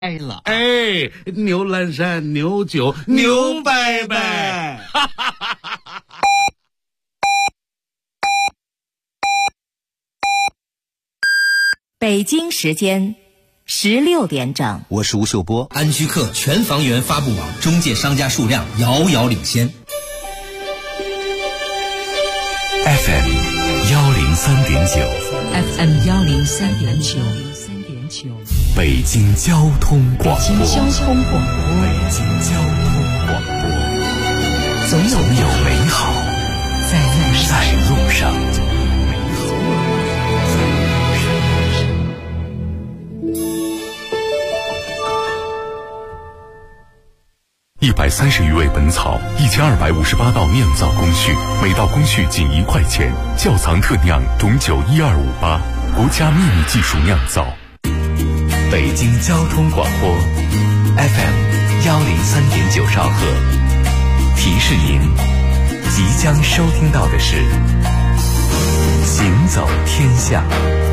了。 哎，牛栏山，牛酒，牛拜拜。 北京时间16点整， 我是吴秀波。 安居客全房源发布网中介商家数量遥遥领先。 FM 103.9 FM 103.9， 北京交通广播。 北京交通广播， 总有美好在路上。130余味本草，1258道酿造工序，每道工序仅1块钱。窖藏特酿种酒12588，国家秘密技术酿造。北京交通广播 FM 103.9兆赫，提示您即将收听到的是行走天下。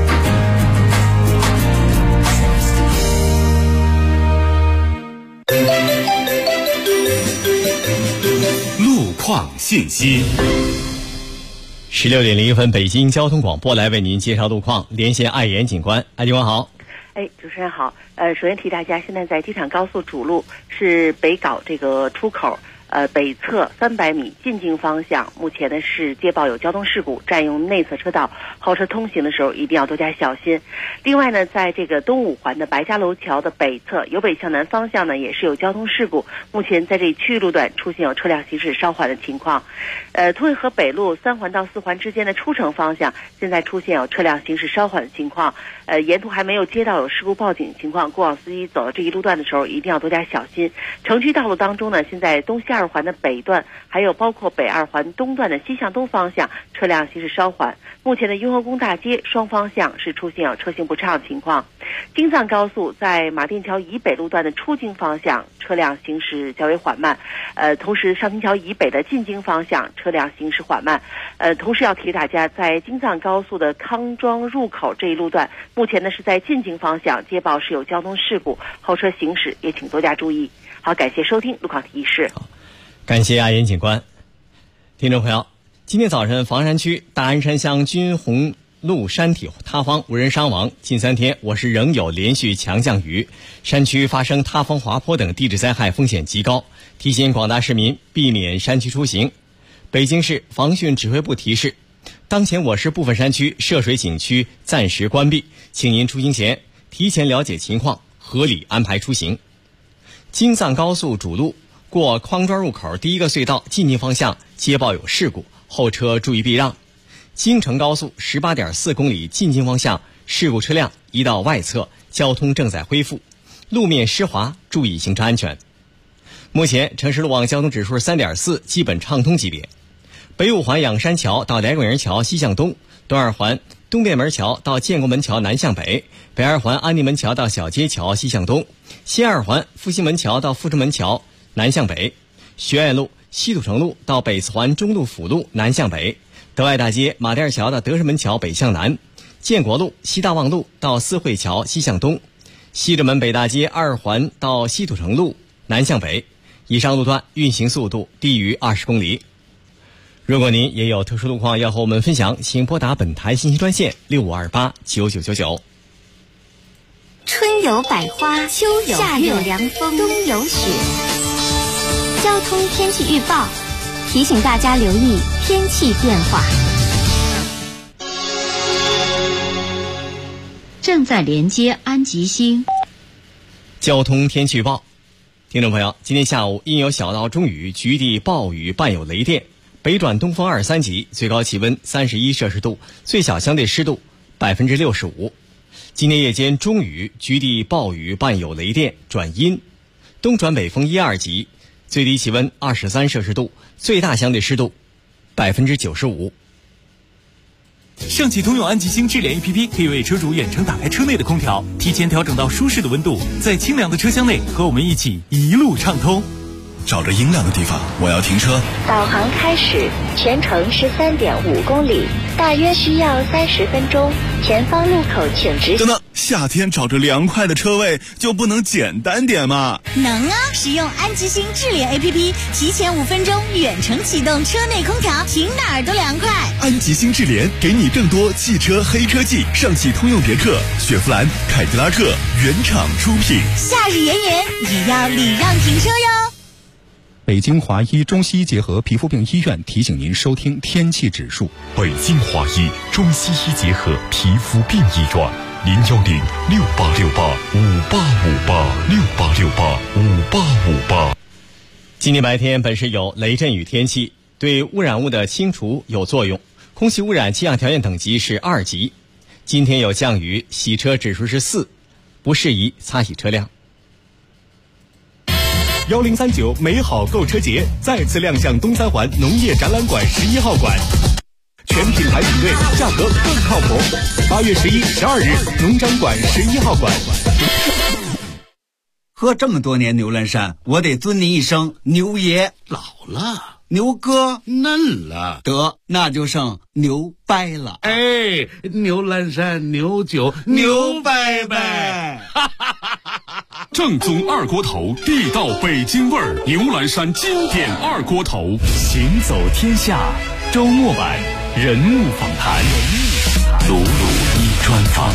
路况信息。 16点01分，北京交通广播来为您介绍路况，连线爱言警官。爱警官好。 主持人好。首先提大家，现在在机场高速主路是北碕这个出口，北侧300米进京方向，目前呢是接报有交通事故，占用内侧车道，后车通行的时候一定要多加小心。另外呢，在这个东五环的白家楼桥的北侧，由北向南方向呢也是有交通事故，目前在这区域路段出现有车辆行驶稍缓的情况。通惠河北路3环到4环之间的出城方向，现在出现有车辆行驶稍缓的情况。沿途还没有接到有事故报警情况，过往司机走到这一路段的时候一定要多加小心。城区道路当中呢，现在东西2环的北段，还有包括北2环东段的西向东方向，车辆行驶稍缓。目前的雍和宫大街双方向是出现有车行不畅的情况。京藏高速在马甸桥以北路段的出京方向，车辆行驶较为缓慢。同时上清桥以北的进京方向，车辆行驶缓慢。同时要提大家，在京藏高速的康庄入口这一路段，目前呢是在进京方向接报是有交通事故，后车行驶也请多加注意。好，感谢收听路况提示。 感谢爱言警官。听众朋友，今天早晨房山区大安山乡军红路山体塌方，无人伤亡。近3天我市仍有连续强降雨，山区发生塌方、滑坡等地质灾害风险极高，提醒广大市民避免山区出行。北京市防汛指挥部提示，当前我市部分山区涉水景区暂时关闭，请您出行前提前了解情况，合理安排出行。京藏高速主路过匡庄入口第1个隧道进京方向接报有事故，后车注意避让。京承高速 18.4 公里进京方向事故车辆移到外侧，交通正在恢复，路面湿滑，注意行车安全。目前城市路网交通指数 3.4， 基本畅通级别。北5环仰山桥到来广营桥西向东，东2环东便门桥到建国门桥南向北，北2环安定门桥到小街桥西向东，西2环复兴门桥到富春门桥南向北，学院路西土城路到北4环中路辅路南向北，德爱大街马甸桥到德胜门桥北向南，建国路西大望路到四惠桥西向东，西直门北大街2环到西土城路南向北。以上路段运行速度低于20公里。如果您也有特殊路况要和我们分享，请拨打本台信息专线65289999。 春有百花，秋有夏有凉风，冬有雪。交通天气预报提醒大家留意天气变化。 正在连接安吉星。 交通天气预报，听众朋友，今天下午因有小到中雨，局地暴雨伴有雷电，北转东风2、3级，最高气温31摄氏度，最小相对湿度65%。今天夜间中雨，局地暴雨伴有雷电，转阴，东转北风1、2级，最低气温23摄氏度，最大相对湿度95%。 上汽通用安吉星智联 APP 可以为车主远程打开车内的空调，提前调整到舒适的温度，在清凉的车厢内和我们一起一路畅通。 找着阴凉的地方，我要停车。 导航开始，全程13.5公里，大约需要30分钟。前方路口请直行。 等等，夏天找着凉快的车位就不能简单点吗？ 能啊！使用安吉星智联 APP， 提前5分钟远程启动车内空调，停哪儿都凉快。 安吉星智联给你更多汽车黑科技，上汽通用别克、雪佛兰、凯迪拉克原厂出品。 夏日炎炎，也要礼让停车哟。 北京华医中西医结合皮肤病医院提醒您收听天气指数。 北京华医中西医结合皮肤病医院，0106868585868685858。 今天白天本是有雷阵雨天气，对污染物的清除有作用。空气污染气象条件等级是2级。今天有降雨，洗车指数是4，不适宜擦洗车辆。 1039美好购车节再次亮相东三环农业展览馆11号馆，全品牌比对，价格更靠谱。8月11、12日，农展馆11号馆。 喝这么多年牛栏山，我得尊您一声牛爷。老了，牛哥嫩了，得那就剩牛掰了。哎，牛栏山牛酒牛掰掰。 正宗二锅头，地道北京味儿，牛栏山经典二锅头。 行走天下周末版人物访谈， 鲁鲁一专访。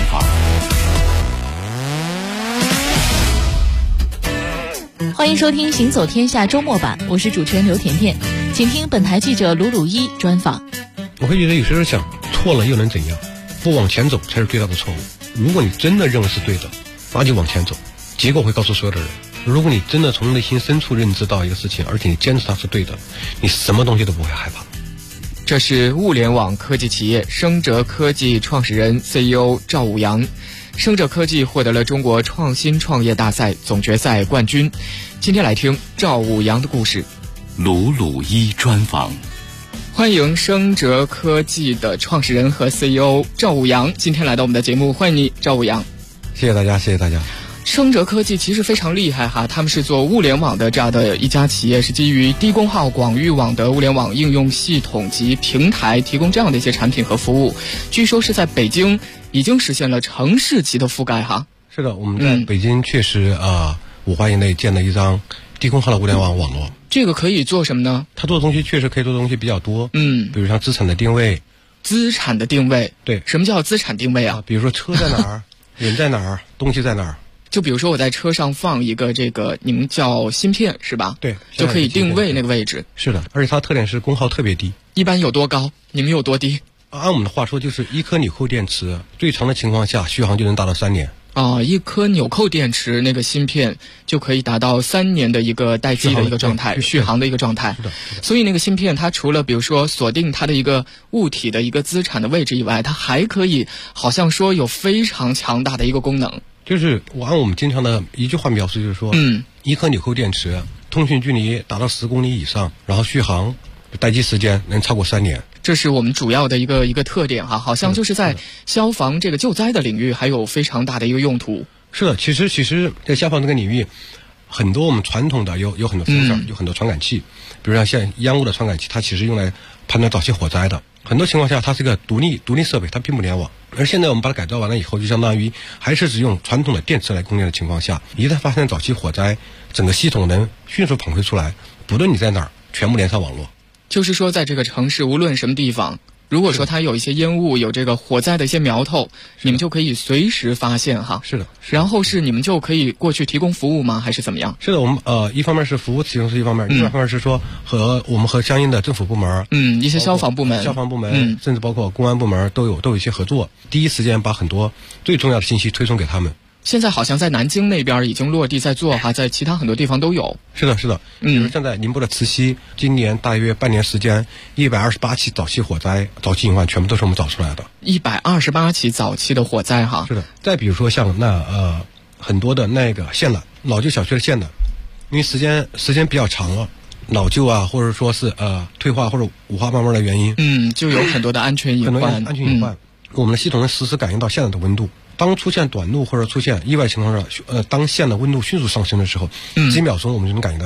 欢迎收听行走天下周末版，我是主持人刘甜甜，请听本台记者鲁鲁一专访。 我会觉得有时候想，错了又能怎样？不往前走才是最大的错误。如果你真的认为是对的，那就往前走，结果会告诉所有的人。如果你真的从内心深处认知到一个事情，而且你坚持它是对的，你什么东西都不会害怕。 这是物联网科技企业生哲科技创始人 CEO 赵武阳。生哲科技获得了中国创新创业大赛总决赛冠军。今天来听赵武阳的故事。 鲁鲁一专访。 欢迎生哲科技的创始人和 CEO 赵武阳今天来到我们的节目，欢迎你，赵武阳。 谢谢大家，谢谢大家。 生哲科技其实非常厉害哈，他们是做物联网的这样的一家企业，是基于低功耗广域网的物联网应用系统及平台，提供这样的一些产品和服务。据说是在北京已经实现了城市级的覆盖哈。 是的，我们在北京确实5环以内建了一张低功耗的物联网网络。 这个可以做什么呢？ 它做的东西确实可以做的东西比较多，比如像资产的定位。 资产的定位， 对， 什么叫资产定位啊？ 比如说车在哪儿，人在哪儿，东西在哪儿。 就比如说我在车上放一个这个你们叫芯片是吧？ 对， 就可以定位那个位置。 是的，而且它的特点是功耗特别低。 一般有多高？你们有多低？ 按我们的话说，就是一颗纽扣电池最长的情况下续航就能达到3年。 一颗纽扣电池那个芯片就可以达到3年的一个待机的一个状态，续航的一个状态。所以那个芯片它除了比如说锁定它的一个物体的一个资产的位置以外，它还可以好像说有非常强大的一个功能。 就是按我们经常的一句话描述，就是说，一颗纽扣电池通讯距离达到10公里以上，然后续航待机时间能超过3年。 这是我们主要的一个特点哈，好像就是在消防这个救灾的领域还有非常大的一个用途。 是的，其实在消防这个领域，很多我们传统的有很多sensor，有很多传感器，比如像烟雾的传感器，它其实用来判断早期火灾的。很多情况下它是个独立设备，它并不联网。而现在我们把它改造完了以后，就相当于还是只用传统的电池来供电的情况下，一旦发生早期火灾，整个系统能迅速反馈出来，不论你在哪儿，全部连上网络。 就是说在这个城市无论什么地方，如果说它有一些烟雾，有这个火灾的一些苗头，你们就可以随时发现哈。 是的。 然后是你们就可以过去提供服务吗？还是怎么样？ 是的，我们一方面是服务提供是一方面，另外一方面是说我们和相应的政府部门， 一些消防部门， 甚至包括公安部门都有一些合作，第一时间把很多最重要的信息推送给他们。 现在好像在南京那边已经落地在做哈，在其他很多地方都有。 是的，比如现在宁波的慈溪，今年大约半年时间，128起早期火灾、早期隐患全部都是我们找出来的。 128起早期的火灾哈。 是的。再比如说像很多的那个线缆，老旧小区的线缆，因为时间比较长了，老旧或者说是退化或者五花八门的原因， 就有很多的安全隐患。 我们的系统能实时感应到线缆的温度。当出现短路或者出现意外情况下，当线的温度迅速上升的时候，几秒钟我们就能感应得到。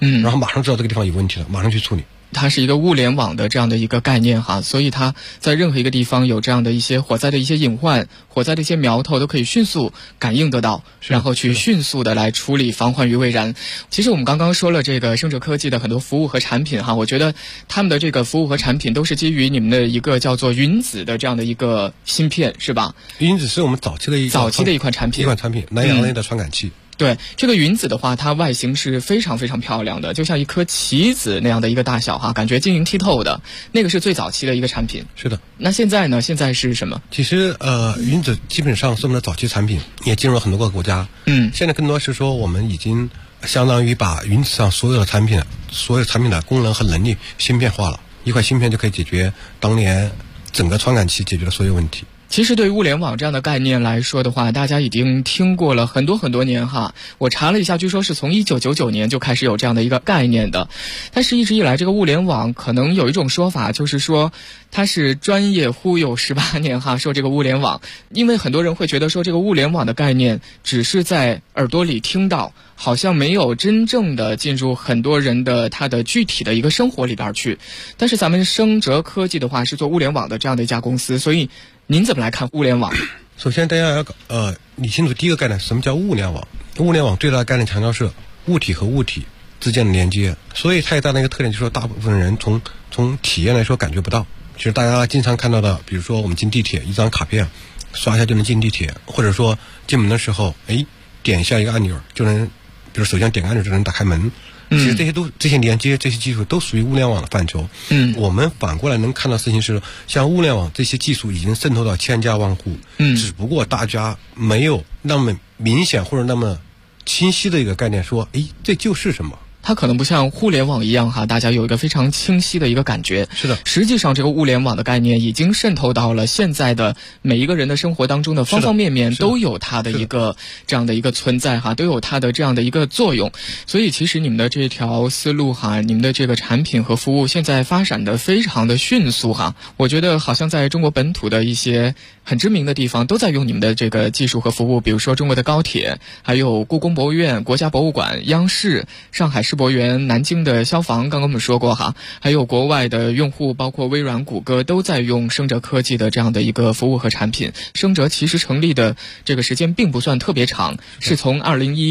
然后马上知道这个地方有问题了，马上去处理。 它是一个物联网的这样的一个概念哈，所以它在任何一个地方有这样的一些火灾的一些隐患、火灾的一些苗头，都可以迅速感应得到，然后去迅速的来处理，防患于未然。其实我们刚刚说了这个生哲科技的很多服务和产品哈，我觉得他们的这个服务和产品都是基于你们的一个叫做云子的这样的一个芯片，是吧？ 云子是我们早期的一款产品， 南洋类的传感器。 对，这个云子的话，它外形是非常非常漂亮的，就像一颗棋子那样的一个大小哈，感觉晶莹剔透的。那个是最早期的一个产品。 是的。 那现在呢？现在是什么？ 其实云子基本上是我们的早期产品，也进入了很多个国家。现在更多是说我们已经相当于把云子上所有产品的功能和能力芯片化了，一块芯片就可以解决当年整个传感器解决的所有问题。 其实对于物联网这样的概念来说的话，大家已经听过了很多很多年哈。我查了一下，据说是从1999年就开始有这样的一个概念的。但是一直以来，这个物联网可能有一种说法，就是说它是专业忽悠18年哈，说这个物联网，因为很多人会觉得说这个物联网的概念只是在耳朵里听到，好像没有真正的进入很多人的他的具体的一个生活里边去。但是咱们生哲科技的话是做物联网的这样的一家公司，所以您怎么来看物联网？ 首先大家要理清楚第一个概念，什么叫物联网？物联网最大的概念强调是物体和物体之间的连接，所以它也带来一个特点，就是说大部分人从体验来说感觉不到。其实大家经常看到的，比如说我们进地铁，一张卡片刷一下就能进地铁，或者说进门的时候，点一下一个按钮就能，比如手上点个按钮就能打开门。其实这些连接这些技术都属于物联网的范畴。我们反过来能看到事情是，像物联网这些技术已经渗透到千家万户，只不过大家没有那么明显或者那么清晰的一个概念，说这就是什么。 它可能不像互联网一样哈，大家有一个非常清晰的一个感觉。 是的， 实际上这个物联网的概念已经渗透到了现在的每一个人的生活当中的方方面面，都有它的一个这样的一个存在哈，都有它的这样的一个作用。所以其实你们的这条思路哈，你们的这个产品和服务现在发展的非常的迅速哈。我觉得好像在中国本土的一些很知名的地方都在用你们的这个技术和服务，比如说中国的高铁，还有故宫博物院、国家博物馆、央视、上海世博园、南京的消防，刚刚我们说过哈，还有国外的用户，包括微软、谷歌都在用生哲科技的这样的一个服务和产品。生哲其实成立的这个时间并不算特别长，是从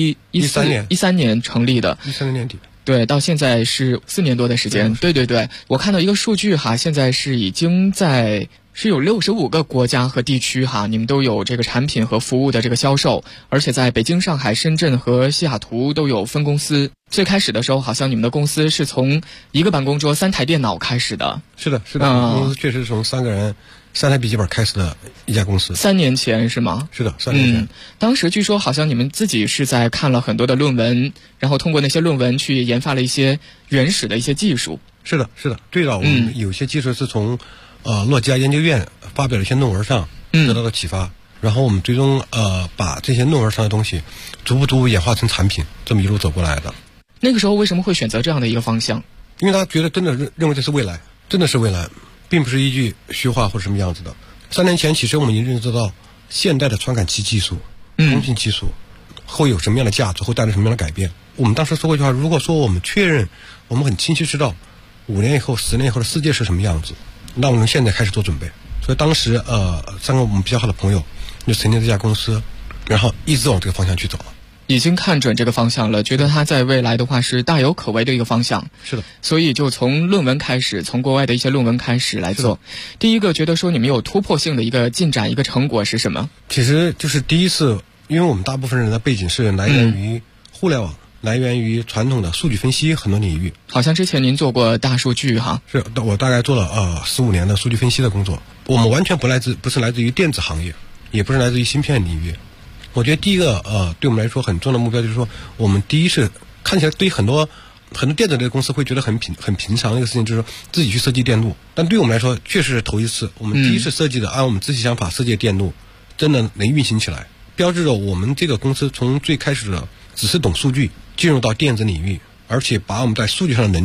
2013年成立的 ，13年年底。 对，到现在是4年多的时间。对，我看到一个数据哈，现在是已经是有65个国家和地区哈，你们都有这个产品和服务的这个销售，而且在北京、上海、深圳和西雅图都有分公司。最开始的时候，好像你们的公司是从一个办公桌、3台电脑开始的。 是的，公司确实是从3个人、3台笔记本开始的一家公司。 3年前是吗？ 是的，3年前。 当时据说好像你们自己是在看了很多的论文，然后通过那些论文去研发了一些原始的一些技术。 是的，最早我们有些技术是从诺基亚研究院发表了一些论文上得到的启发，然后我们最终把这些论文上的东西逐步演化成产品，这么一路走过来的。 那个时候为什么会选择这样的一个方向？ 因为他觉得真的认为这是未来，真的是未来，并不是一句虚话或者什么样子的。3年前其实我们已经认知到现代的传感器技术、通信技术会有什么样的价值，会带来什么样的改变。我们当时说过一句话，如果说我们确认我们很清晰知道5年以后、10年以后的世界是什么样子，那我们现在开始做准备。所以当时3个我们比较好的朋友就成立这家公司，然后一直往这个方向去走了。 已经看准这个方向了，觉得它在未来的话是大有可为的一个方向。 是的， 所以就从论文开始，从国外的一些论文开始来做。第一个觉得说你们有突破性的一个进展，一个成果是什么？ 其实就是第一次，因为我们大部分人的背景是来源于互联网，来源于传统的数据分析很多领域。 好像之前您做过大数据哈？ 是，我大概做了15年的数据分析的工作。我们完全不是来自于电子行业，也不是来自于芯片领域。我觉得第一个对我们来说很重要的目标就是说，我们第一是看起来对于很多电子类的公司会觉得很平常的一个事情，就是说自己去设计电路，但对我们来说确实是头一次，我们第一次设计的按我们自己想法设计的电路真的能运行起来，标志着我们这个公司从最开始的只是懂数据进入到电子领域，而且把我们在数据上的能力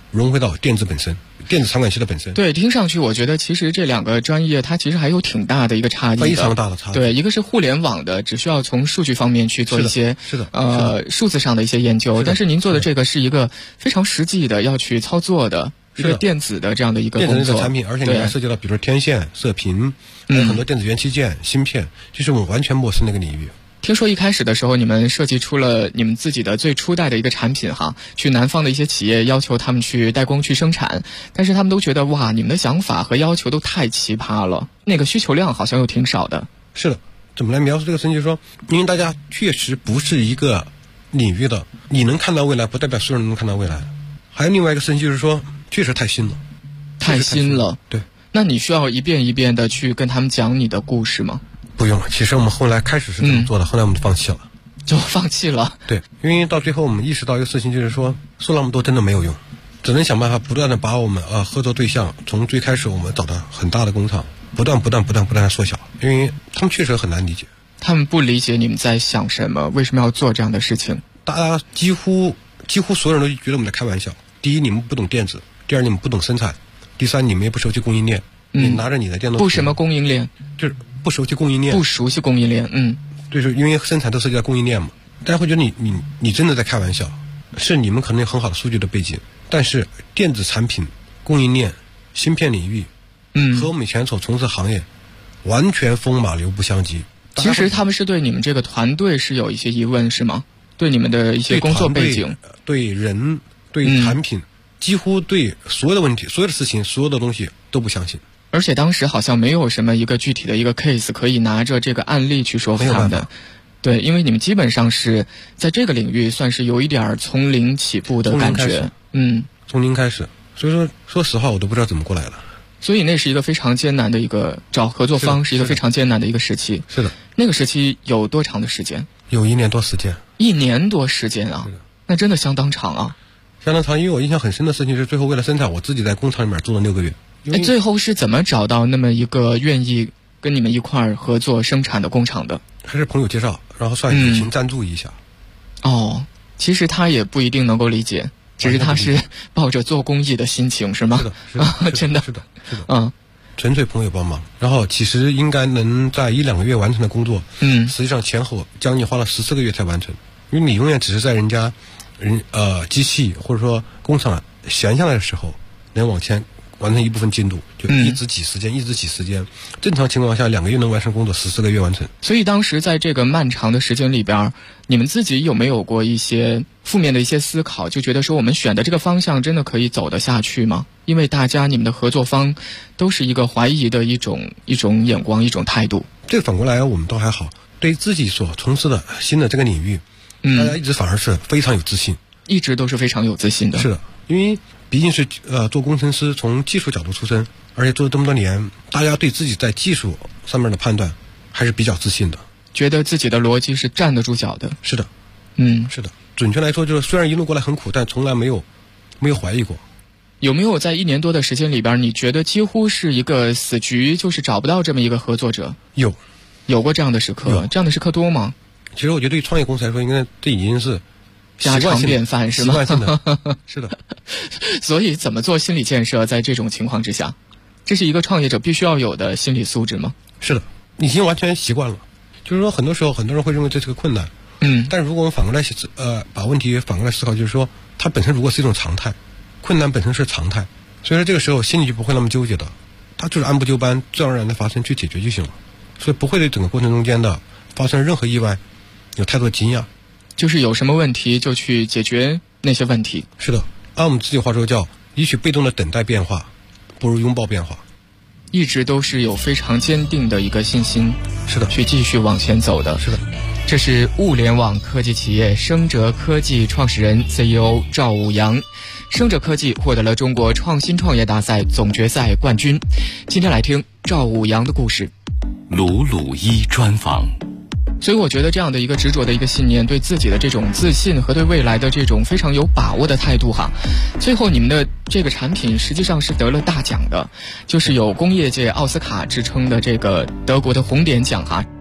融汇到电子本身，电子传感器的本身。 对，听上去我觉得其实这两个专业它其实还有挺大的一个差异的， 非常大的差异。 对，一个是互联网的，只需要从数据方面去做一些数字上的一些研究，但是您做的这个是一个非常实际的要去操作的一个电子的这样的一个工作。 电子的产品，而且你还涉及到比如说天线、射频，还有很多电子元器件、芯片，就是我们完全陌生那个领域。 听说一开始的时候，你们设计出了你们自己的最初代的一个产品哈，去南方的一些企业要求他们去代工去生产，但是他们都觉得哇，你们的想法和要求都太奇葩了，那个需求量好像又挺少的。 是的，怎么来描述这个事情？就是说，因为大家确实不是一个领域的，你能看到未来，不代表所有人能看到未来。还有另外一个事情就是说，确实太新了， 太新了。 对， 那你需要一遍一遍的去跟他们讲你的故事吗？ 不用了，其实我们后来开始是这么做的，后来我们就放弃了。 就放弃了？ 对，因为到最后我们意识到一个事情，就是说那么多真的没有用，只能想办法不断的把我们合作对象从最开始我们找的很大的工厂，不断的缩小，因为他们确实很难理解。 他们不理解你们在想什么，为什么要做这样的事情？ 大家几乎所有人都觉得我们在开玩笑。第一，你们不懂电子；第二，你们不懂生产；第三，你们也不熟悉供应链。你拿着你的电动不什么供应链， 就是不熟悉供应链， 不熟悉供应链， 就是因为生产都涉及到供应链嘛。大家会觉得你真的在开玩笑，是你们可能有很好的数据的背景，但是电子产品供应链、芯片领域，和我们以前所从事行业完全风马牛不相及。 其实他们是对你们这个团队是有一些疑问，是吗？对你们的一些工作背景、 对人、对产品，几乎对所有的问题、所有的事情、所有的东西都不相信。 而且当时好像没有什么一个具体的一个 case 可以拿着这个案例去说话的。对，因为你们基本上是在这个领域算是有一点从零起步的感觉。 从零开始，所以说说实话我都不知道怎么过来的。 所以那是一个非常艰难的一个找合作方，是一个非常艰难的一个时期。 是的。 那个时期有多长的时间？ 有1年多时间。 1年多时间啊，那真的相当长啊。 相当长，因为我印象很深的事情是，最后为了生产，我自己在工厂里面做了6个月。 最后是怎么找到那么一个愿意跟你们一块儿合作生产的工厂的？ 还是朋友介绍，然后算友情赞助一下。 其实他也不一定能够理解，只是他是抱着做公益的心情，是吗？ 是的， 真的是的，纯粹朋友帮忙。然后其实应该能在1-2个月完成的工作，实际上前后将近花了14个月才完成，因为你永远只是在人家机器或者说工厂闲下来的时候，能往前完成一部分进度，就一直挤时间。正常情况下2个月能完成工作，14个月完成。 所以当时在这个漫长的时间里边，你们自己有没有过一些负面的一些思考，就觉得说我们选的这个方向真的可以走得下去吗？因为大家你们的合作方都是一个怀疑的一种眼光，一种态度。 这个反过来我们都还好，对自己所从事的新的这个领域，大家一直反而是非常有自信， 一直都是非常有自信的。 是的，因为毕竟是做工程师，从技术角度出身，而且做了这么多年，大家对自己在技术上面的判断还是比较自信的， 觉得自己的逻辑是站得住脚的。 是的，是的。准确来说，就是虽然一路过来很苦，但从来没有怀疑过。 有没有在1年多的时间里边，你觉得几乎是一个死局，就是找不到这么一个合作者？有过这样的时刻？这样的时刻多吗？ 其实我觉得对创业公司来说，应该这已经是家常便饭，是吗？ 习惯性的，是的。 所以怎么做心理建设，在这种情况之下，这是一个创业者必须要有的心理素质吗？ 是的，已经完全习惯了。就是说，很多时候很多人会认为这是个困难，但如果我们反过来把问题反过来思考，就是说，它本身如果是一种常态，困难本身是常态，所以说这个时候心里就不会那么纠结的，它就是按部就班、自然而然的发生去解决就行了，所以不会对整个过程中间的发生任何意外有太多惊讶。 就是有什么问题就去解决那些问题。 是的，按我们自己话说叫与其被动的等待变化，不如拥抱变化。 一直都是有非常坚定的一个信心， 是的， 去继续往前走的。 是的， 这是物联网科技企业升哲科技创始人 CEO 赵武阳。升哲科技获得了中国创新创业大赛总决赛冠军。今天来听赵武阳的故事。 鲁鲁一专访。 所以我觉得这样的一个执着的一个信念，对自己的这种自信和对未来的这种非常有把握的态度哈，最后你们的这个产品实际上是得了大奖的，就是有工业界奥斯卡之称的这个德国的红点奖哈。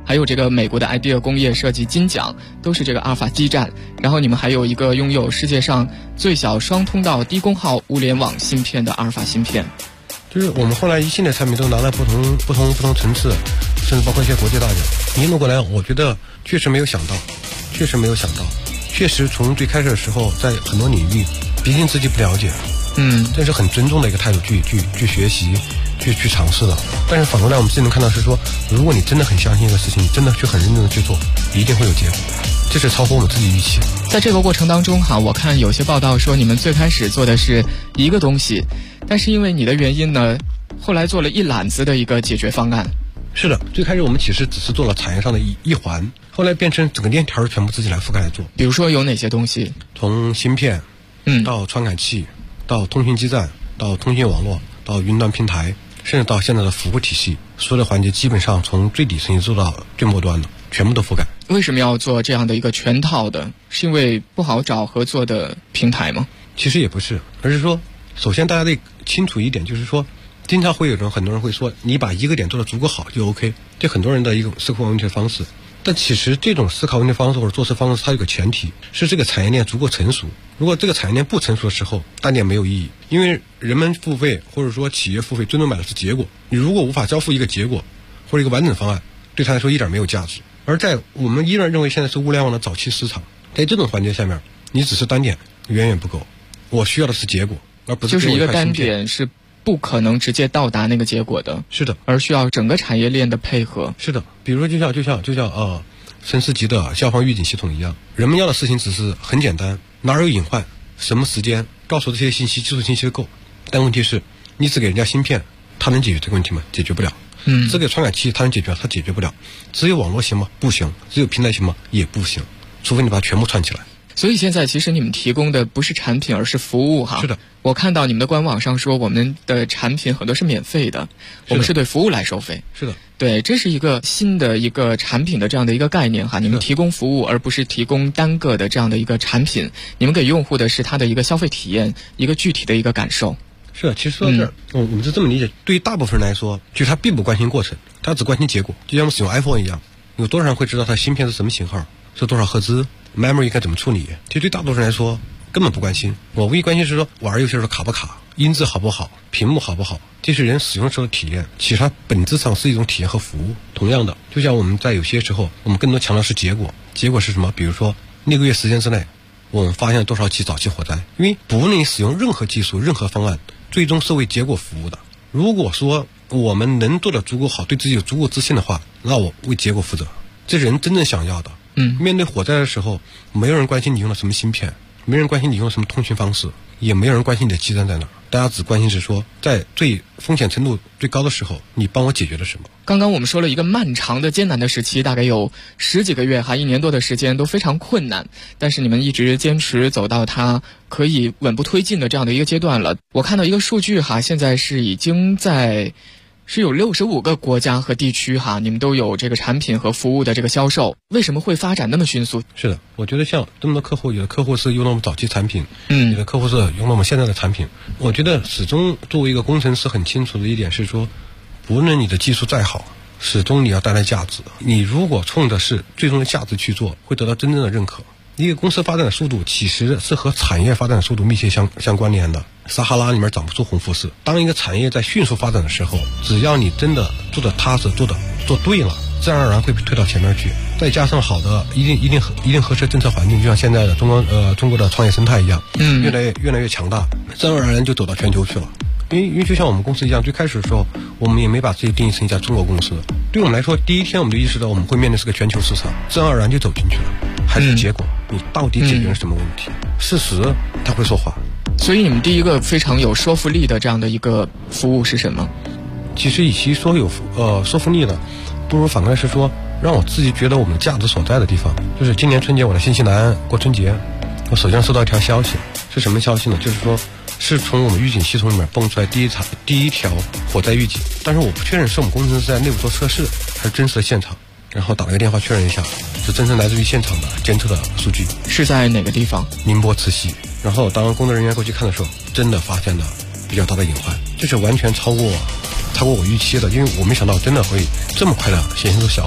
还有这个美国的 IDEA 工业设计金奖，都是这个阿尔法基站。然后你们还有一个拥有世界上最小双通道低功耗物联网芯片的阿尔法芯片。 就是我们后来一系列产品都拿了不同层次，甚至包括一些国际大奖。一路过来，我觉得确实没有想到，确实从最开始的时候，在很多领域，毕竟自己不了解，但是很尊重的一个态度去学习，去尝试的。但是反过来，我们自己能看到是说，如果你真的很相信一个事情，你真的去很认真的去做，一定会有结果。这是超乎我们自己预期。 在这个过程当中哈，我看有些报道说你们最开始做的是一个东西，但是因为你的原因呢，后来做了一揽子的一个解决方案。 是的，最开始我们其实只是做了产业上的一环，后来变成整个链条全部自己来覆盖来做。 比如说有哪些东西？ 从芯片，到传感器，到通讯基站，到通讯网络，到云端平台，甚至到现在的服务体系，所有的环节基本上从最底层做到最末端的，全部都覆盖。 为什么要做这样的一个全套的？是因为不好找合作的平台吗？ 其实也不是，而是说，首先大家得清楚一点，就是说，经常会有很多人会说，你把一个点做得足够好就 OK， 这很多人的一种思考问题的方式。但其实这种思考问题方式或者做事方式，它有个前提是这个产业链足够成熟。如果这个产业链不成熟的时候，单点没有意义，因为人们付费或者说企业付费，最终买的是结果。你如果无法交付一个结果或者一个完整方案，对他来说一点没有价值。而在我们依然认为现在是物联网的早期市场，在这种环节下面，你只是单点远远不够，我需要的是结果，而不是就是一个单点是不可能直接到达那个结果的。 是的， 而需要整个产业链的配合。 是的，比如说就像升4级的消防预警系统一样，人们要的事情只是很简单，哪儿有隐患，什么时间，告诉这些信息，技术信息就够。但问题是，你只给人家芯片，它能解决这个问题吗？解决不了。只给传感器，它能解决？它解决不了。只有网络行吗？不行。只有平台行吗？也不行。除非你把它全部串起来。 所以现在其实你们提供的不是产品，而是服务哈。 是的。 我看到你们的官网上说，我们的产品很多是免费的，我们是对服务来收费。 是的。 对，这是一个新的一个产品的这样的一个概念哈。你们提供服务，而不是提供单个的这样的一个产品。你们给用户的是它的一个消费体验，一个具体的一个感受。 是的，其实说到这儿，我们是这么理解，对于大部分人来说，就是他并不关心过程，他只关心结果。就像我们使用 iPhone 一样，有多少人会知道它芯片是什么型号，是多少赫兹 ，memory 应该怎么处理？其实对大多数人来说根本不关心。我唯一关心是说玩游戏的时候卡不卡，音质好不好，屏幕好不好，这是人使用时候的体验。其实它本质上是一种体验和服务。同样的，就像我们在有些时候，我们更多强调是结果。结果是什么？比如说6个月时间之内，我们发现了多少起早期火灾。因为不论使用任何技术、任何方案，最终是为结果服务的。如果说我们能做得足够好，对自己有足够自信的话，那我为结果负责，这是人真正想要的。面对火灾的时候，没有人关心你用了什么芯片，没人关心你用了什么通讯方式，也没有人关心你的基站在哪儿，大家只关心是说，在最风险程度最高的时候，你帮我解决了什么。 刚刚我们说了一个漫长的艰难的时期，大概有10几个月还1年多的时间都非常困难，但是你们一直坚持走到它可以稳步推进的这样的一个阶段了。我看到一个数据哈，现在是已经是有65个国家和地区哈，你们都有这个产品和服务的这个销售。为什么会发展那么迅速？ 是的，我觉得像这么多客户，有的客户是用了我们早期产品，有的客户是用了我们现在的产品。我觉得始终作为一个工程师很清楚的一点是说，不论你的技术再好，始终你要带来价值。你如果冲的是最终的价值去做，会得到真正的认可。一个公司发展的速度其实是和产业发展的速度密切相关联的。撒哈拉里面长不出红富士。当一个产业在迅速发展的时候，只要你真的做得踏实，做对了，自然而然会推到前面去。再加上好的一定合适政策环境，就像现在的中国的创业生态一样，越来越强大，自然而然就走到全球去了。因为就像我们公司一样，最开始的时候我们也没把自己定义成一家中国公司。对我们来说，第一天我们就意识到我们会面对是个全球市场，自然而然就走进去了。还是结果，你到底解决了什么问题？事实它会说话。 所以你们第一个非常有说服力的这样的一个服务是什么？ 其实与其说有说服力的，不如反过来是说让我自己觉得我们价值所在的地方。就是今年春节我在新西兰过春节，我手机上收到一条消息，是什么消息呢？就是说是从我们预警系统里面蹦出来第一条火灾预警，但是我不确认是我们工程师在内部做测试还是真实的现场，然后打了个电话确认一下，是真正来自于现场的监测的数据。 是在哪个地方？ 宁波慈溪。然后当工作人员过去看的时候，真的发现了比较大的隐患，这是完全超过我预期的，因为我没想到真的会这么快的显现出效果，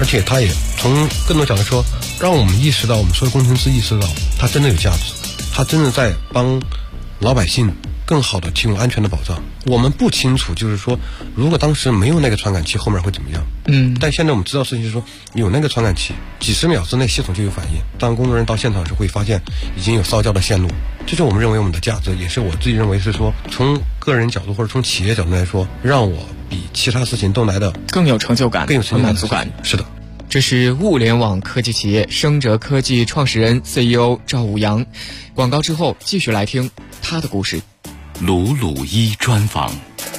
而且它也从更多角度说，让我们意识到，我们所有工程师意识到，它真的有价值，它真的在帮老百姓更好的提供安全的保障。我们不清楚，就是说，如果当时没有那个传感器，后面会怎么样？但现在我们知道事情是说，有那个传感器，几十秒之内系统就有反应。当工作人员到现场时，会发现已经有烧焦的线路。这是我们认为我们的价值，也是我自己认为是说，从个人角度或者从企业角度来说，让我比其他事情都来的更有成就感， 更有成就感、 满足感。 是的。 这是物联网科技企业升哲科技创始人 CEO 赵武阳。广告之后继续来听他的故事。 鲁鲁一专访。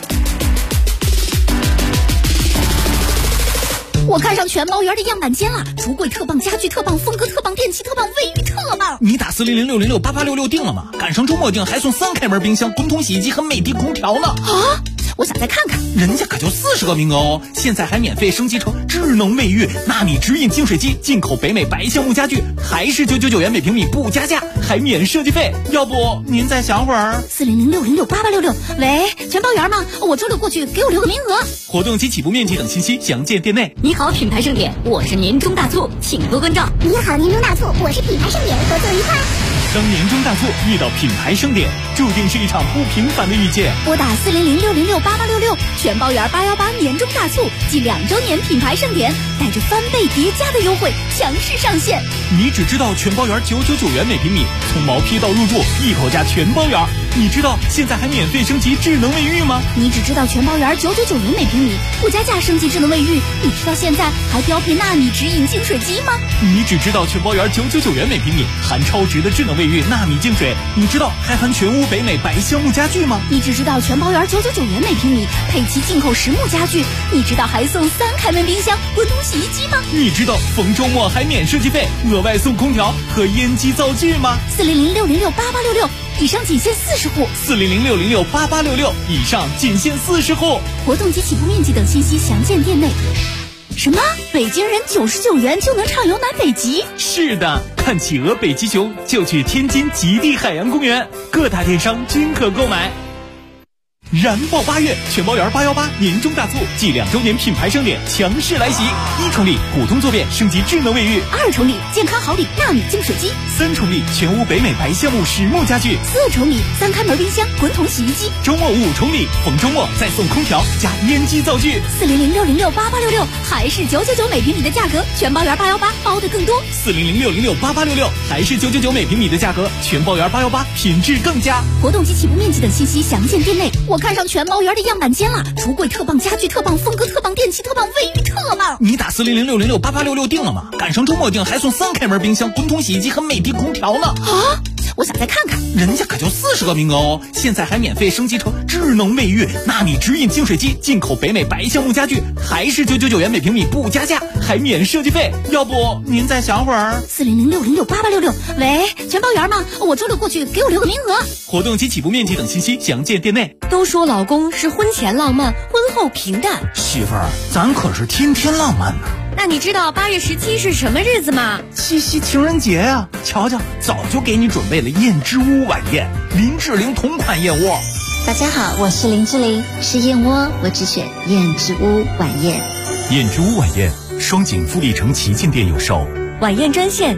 我看上全包园的样板间了，橱柜特棒，家具特棒，风格特棒，电器特棒，卫浴特棒。 你打40060688866定了吗？赶上周末定还送3开门冰箱、滚筒洗衣机和美的空调呢。 啊！我想再看看， 人家可就40个名额哦！现在还免费升级成智能卫浴，纳米直饮净水机，进口北美白橡木家具，还是999元每平米不加价，还免设计费。要不您再想会儿 ？40060688866，喂，全包园吗？我周六过去，给我留个名额。 活动及起步面积等信息详见店内。 你好，品牌盛典，我是年终大促，请多关照。 你好，年终大促，我是品牌盛典，合作愉快。 当年终大促遇到品牌盛典，注定是一场不平凡的遇见。 拨打40060688866，全包园818年终大促暨2周年品牌盛典，带着翻倍叠加的优惠强势上线。 你只知道全包园999元每平米，从毛坯到入住一口价全包园。你知道现在还免费升级智能卫浴吗？ 你只知道全包园999元每平米，不加价升级智能卫浴。你知道现在还标配纳米直饮净水机吗？ 你只知道全包园999元每平米，含超值的智能卫浴纳米净水。你知道还含全屋北美白橡木家具吗？ 你只知道全包园999元每平米，配齐进口实木家具。你知道还送3开门冰箱、滚筒洗衣机吗？ 你知道逢周末还免设计费，额外送空调和烟机灶具吗 ？40060688866，以上仅限40户。 40060688866，以上仅限40户。 活动及起步面积等信息详见店内。什么？北京人99元就能畅游南北极？ 是的，看企鹅、北极熊就去天津极地海洋公园，各大电商均可购买。燃爆8月，全包园818年终大促暨2周年品牌盛典强势来袭！1重礼普通坐便升级智能卫浴 ，2重礼健康好礼纳米净水机 ，3重礼全屋北美白橡木实木家具 ，4重礼3开门冰箱、滚筒洗衣机。 周末5重礼，逢周末再送空调加烟机灶具。 40060688866，还是999每平米的价格，全包园818包的更多。 40060688866，还是999每平米的价格，全包园818品质更佳。 活动及起步面积等信息详见店内。我看上全包园的样板间了，橱柜特棒，家具特棒，风格特棒，电器特棒，卫浴特棒。 你打40060688866定了吗？赶上周末定还送3开门冰箱、滚筒洗衣机和美的空调呢。 啊！我想再看看， 人家可就40个名额哦！现在还免费升级成智能卫浴，纳米直饮净水机，进口北美白橡木家具，还是999元每平米不加价，还免设计费。要不您再想会儿 ？40060688866，喂，全包园吗？我周六过去，给我留个名额。 活动及起步面积等信息详见店内。 都说老公是婚前浪漫，婚后平淡。 媳妇儿，咱可是天天浪漫呢。 那你知道8月17是什么日子吗？ 七夕情人节啊！瞧瞧，早就给你准备了燕之屋晚宴，林志玲同款燕窝。 大家好，我是林志玲，吃燕窝我只选燕之屋晚宴。 燕之屋晚宴，双井富力城旗舰店有售。 晚宴专线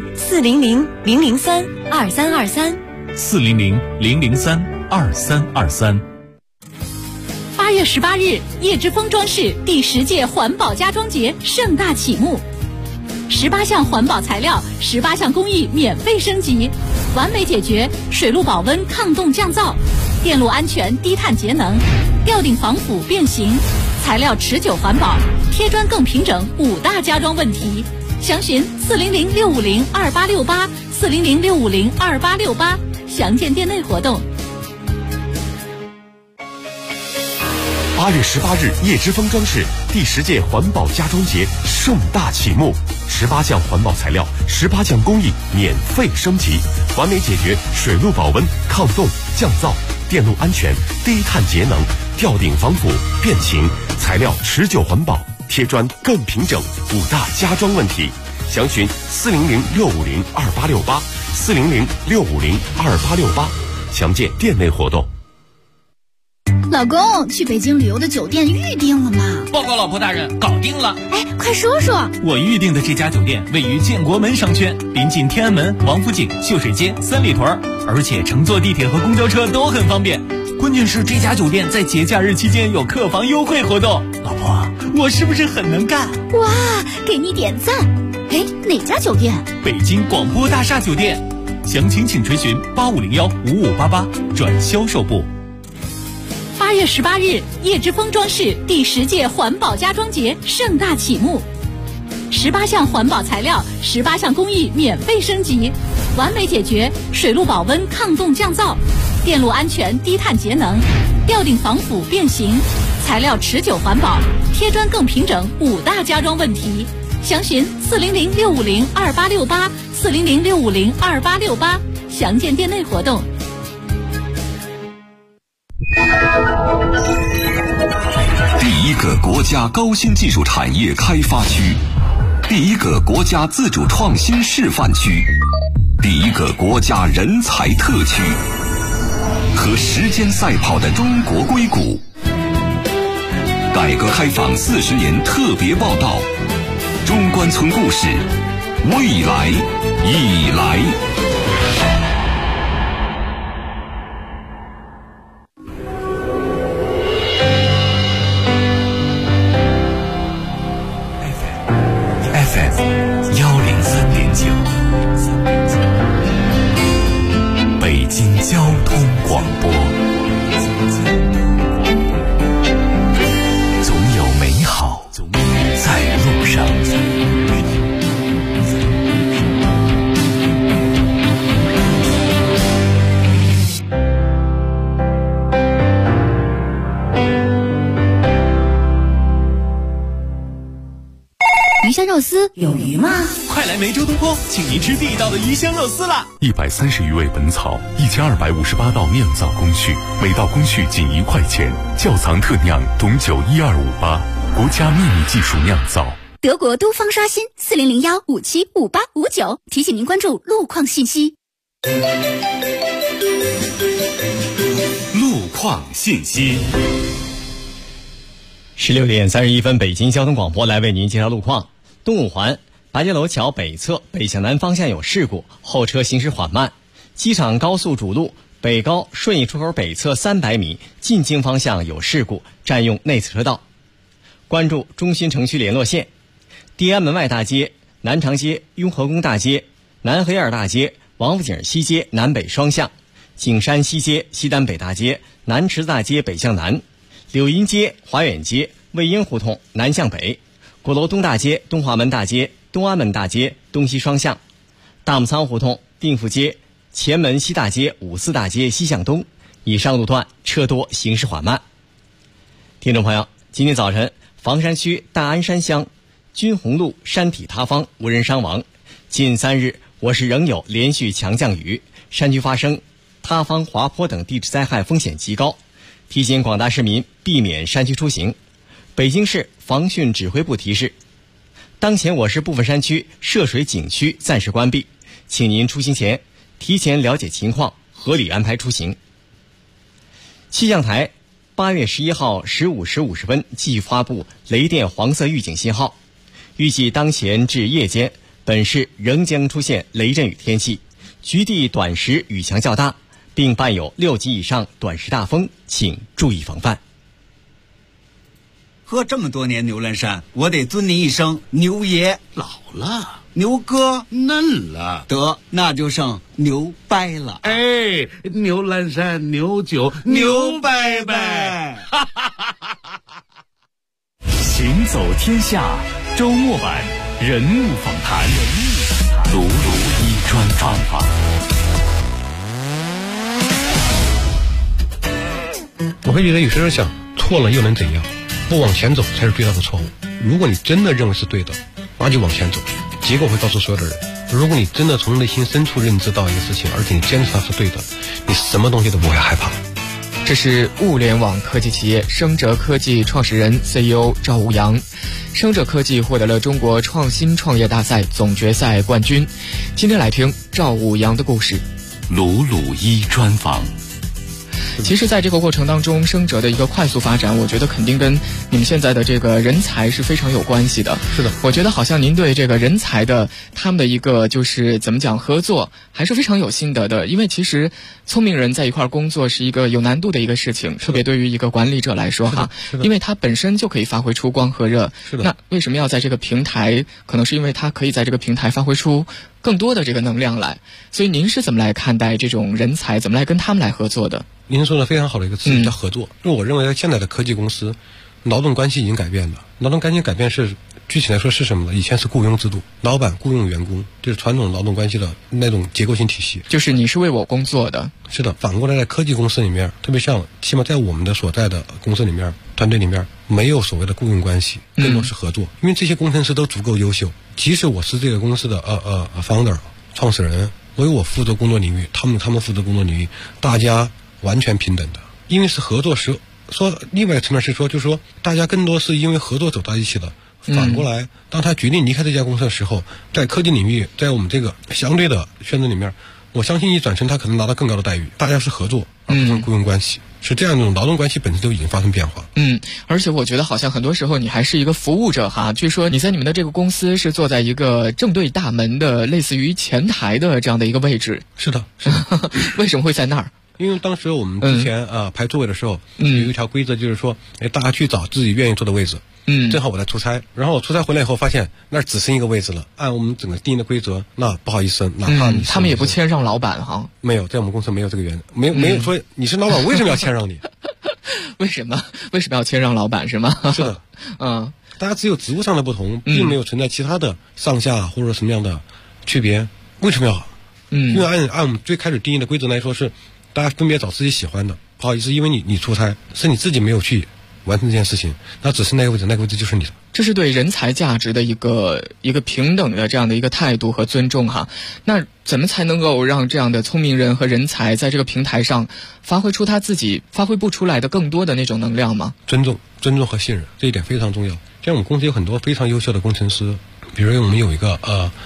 400-003-2323。 400-003-2323。 8月18日，叶之峰装饰第10届环保家装节盛大启幕，18项环保材料，18项工艺免费升级，完美解决水路保温、抗冻降噪、电路安全、低碳节能、吊顶防腐变形、材料持久环保、贴砖更平整5大家装问题。详询400-650-2868，400-650-2868，详见店内活动。 8月18日，叶之峰装饰第10届环保家装节盛大启幕，18项环保材料，18项工艺免费升级，完美解决水路保温、抗冻、降噪、电路安全、低碳节能、吊顶防腐、变形、材料持久环保、贴砖更平整5大家装问题。详询400-650-2868，400-650-2868，详见店内活动。 老公，去北京旅游的酒店预定了吗？ 报告老婆大人，搞定了。 哎，快说说。 我预定的这家酒店位于建国门商圈，临近天安门、王府井、秀水街、三里屯，而且乘坐地铁和公交车都很方便。关键是这家酒店在节假日期间有客房优惠活动。老婆，我是不是很能干？ 哇，给你点赞。哎，哪家酒店？ 北京广播大厦酒店。详情请垂询8501-5588转销售部。 8月18日，叶之峰装饰第10届环保家装节盛大启幕，18项环保材料，18项工艺免费升级，完美解决水路保温抗冻降噪、电路安全低碳节能、吊顶防腐变形、材料持久环保、贴砖更平整5大家装问题。详询400-650-2868，400-650-2868，详见店内活动。 第一个国家高新技术产业开发区，第一个国家自主创新示范区，第一个国家人才特区，和时间赛跑的中国硅谷。改革开放40年特别报道，中关村故事，未来已来。FM103.9，北京交通广播。总有美好在路上。 鱼香肉丝有鱼吗？ 快来梅州东坡，请您吃地道的鱼香肉丝啦 ！130余味本草，1258道酿造工序，每道工序仅1块钱。窖藏特酿董酒12588，国家秘密技术酿造。 德国都方刷新40015755859，提醒您关注路况信息。 路况信息。 16点31分，北京交通广播来为您介绍路况。东五环白街楼桥北侧北向南方向有事故，后车行驶缓慢。机场高速主路北高顺义出口北侧300米进京方向有事故，占用内侧车道。关注中心城区联络线：地安门外大街、南长街、雍和宫大街、南黑二大街、王府井西街南北双向、景山西街西单北大街、南池子大街北向南、柳荫街、华远街、魏婴胡同南向北、鼓楼东大街、东华门大街、东安门大街东西双向、大木仓胡同、定富街、前门西大街、五四大街西向东，以上路段车多，行驶缓慢。听众朋友，今天早晨房山区大安山乡军红路山体塌方，无人伤亡。近3日我市仍有连续强降雨，山区发生塌方、滑坡等地质灾害风险极高，提醒广大市民避免山区出行。北京市防汛指挥部提示，当前我市部分山区涉水景区暂时关闭，请您出行前提前了解情况，合理安排出行。气象台8月11号15时50分继续发布雷电黄色预警信号，预计当前至夜间本市仍将出现雷阵雨天气，局地短时雨强较大，并伴有6级以上短时大风，请注意防范。 喝这么多年牛栏山，我得尊您一声牛爷老了，牛哥嫩了，得那就剩牛掰了。 哎，牛栏山牛酒牛掰掰。 行走天下周末版人物访谈，鲁一专访。 我会觉得有时候想，错了又能怎样？不往前走才是最大的错误。如果你真的认为是对的，那就往前走，结果会告诉所有的人。如果你真的从内心深处认知到一个事情，而且你坚持它是对的，你什么东西都不会害怕。 这是物联网科技企业生哲科技创始人 CEO 赵武阳。生哲科技获得了中国创新创业大赛总决赛冠军。今天来听赵武阳的故事。 鲁一专访。 其实在这个过程当中，升哲的一个快速发展，我觉得肯定跟你们现在的这个人才是非常有关系的。 是的， 我觉得好像您对这个人才的他们的一个就是怎么讲合作还是非常有心得的，因为其实聪明人在一块工作是一个有难度的一个事情，特别对于一个管理者来说哈，因为他本身就可以发挥出光和热。 是的。 那为什么要在这个平台？可能是因为他可以在这个平台发挥出更多的这个能量来。所以您是怎么来看待这种人才，怎么来跟他们来合作的？ 您说的非常好的一个词叫合作。因为我认为现在的科技公司，劳动关系已经改变了。劳动关系改变是具体来说是什么呢？以前是雇佣制度，老板雇佣员工，这是传统劳动关系的那种结构性体系。 就是你是为我工作的。 是的。反过来在科技公司里面，特别像起码在我们的所在的公司里面、团队里面，没有所谓的雇佣关系，更多是合作。因为这些工程师都足够优秀，即使我是这个公司的founder 创始人，我有我负责工作领域，他们负责工作领域，大家完全平等的。因为是合作时说，另外一个层面是说，就是说大家更多是因为合作走到一起的。反过来，当他决定离开这家公司的时候，在科技领域，在我们这个相对的圈子里面，我相信一转身他可能拿到更高的待遇。大家是合作，而不是雇佣关系。是这样一种劳动关系本身都已经发生变化。 而且我觉得好像很多时候你还是一个服务者哈。据说你在你们的这个公司是坐在一个正对大门的，类似于前台的这样的一个位置。 是的。 为什么会在那儿？ 因为当时我们之前排座位的时候，有一条规则就是说，大家去找自己愿意坐的位置。正好我在出差，然后我出差回来以后发现那儿只剩一个位置了。按我们整个定的规则，那不好意思，哪怕你他们也不谦让老板哈。 没有，在我们公司没有这个原则，没有说你是老板为什么要谦让你？ 为什么要谦让老板是吗？ 是的。大家只有职务上的不同，并没有存在其他的上下或者什么样的区别。为什么要？因为按我们最开始定义的规则来说是，大家分别找自己喜欢的。不好意思，因为你出差是你自己没有去完成这件事情，那只是那个位置，那个位置就是你的。 这是对人才价值的一个平等的这样的一个态度和尊重哈。那怎么才能够让这样的聪明人和人才在这个平台上发挥出他自己发挥不出来的更多的那种能量吗？ 尊重和信任，这一点非常重要。像我们公司有很多非常优秀的工程师，比如我们有一个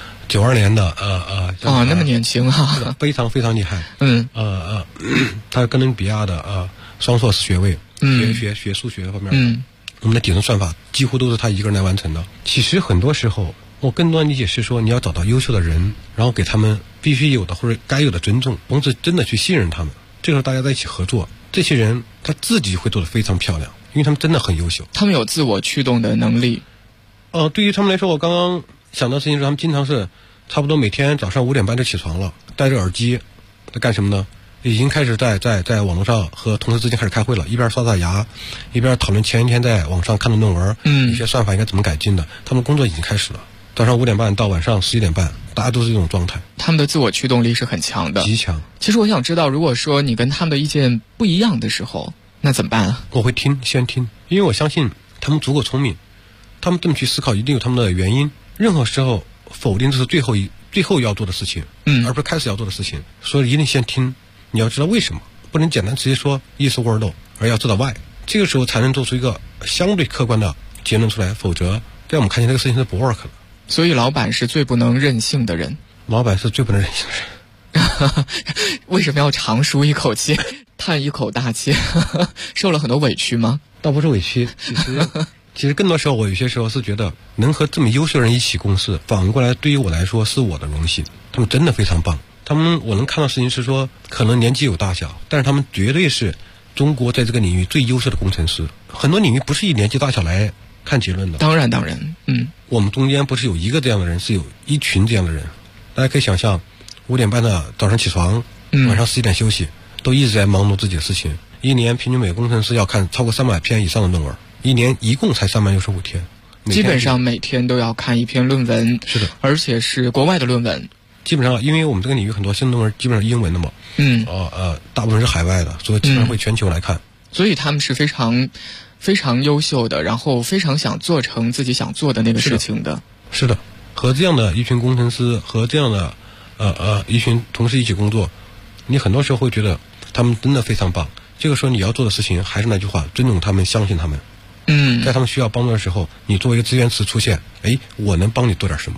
92年的那么年轻哈， 非常非常厉害。他哥伦比亚的双硕士学位。学数学方面，我们的底层算法几乎都是他一个人来完成的。其实很多时候，我更多理解是说，你要找到优秀的人，然后给他们必须有的或者该有的尊重，同时真的去信任他们。这时候大家在一起合作，这些人他自己会做得非常漂亮，因为他们真的很优秀， 他们有自我驱动的能力。 对于他们来说，我刚刚想到的事情是，他们经常是差不多每天早上5点半就起床了，戴着耳机在干什么呢？已经开始在网络上和同事之间开始开会了，一边刷牙，一边讨论前一天在网上看的论文，有些算法应该怎么改进的。他们工作已经开始了，早上5点半到晚上11点半，大家都是这种状态。 他们的自我驱动力是很强的， 极强。 其实我想知道，如果说你跟他们的意见不一样的时候，那怎么办啊？ 我会先听，因为我相信他们足够聪明，他们这么去思考一定有他们的原因。任何时候否定这是最后要做的事情，而不是开始要做的事情，所以一定先听。你要知道为什么，不能简单直接说 yes or no， 而要知道 why， 这个时候才能做出一个相对客观的结论出来，否则在我们看见这个事情是不 work 的。 所以老板是最不能任性的人。 老板是最不能任性的人。 为什么要长舒一口气，叹一口大气？受了很多委屈吗？ 倒不是委屈，其实更多时候我有些时候是觉得能和这么优秀的人一起共事，反过来对于我来说是我的荣幸。他们真的非常棒。我能看到事情是说，可能年纪有大小，但是他们绝对是中国在这个领域最优秀的工程师。很多领域不是以年纪大小来看结论的。 当然， 我们中间不是有一个这样的人，是有一群这样的人。大家可以想象，5点半的早上起床，晚上11点休息，都一直在忙碌自己的事情。一年平均每个工程师要看超过300篇以上的论文，一年一共才365天， 基本上每天都要看一篇论文。 是的， 而且是国外的论文。 基本上，因为我们这个领域很多新论文基本上英文的嘛，大部分是海外的，所以基本上会全球来看。 所以他们是非常非常优秀的，然后非常想做成自己想做的那个事情的。 是的，和这样的一群工程师和这样的一群同事一起工作，你很多时候会觉得他们真的非常棒。这个时候你要做的事情还是那句话，尊重他们，相信他们。在他们需要帮助的时候，你作为一个资源池出现，我能帮你做点什么。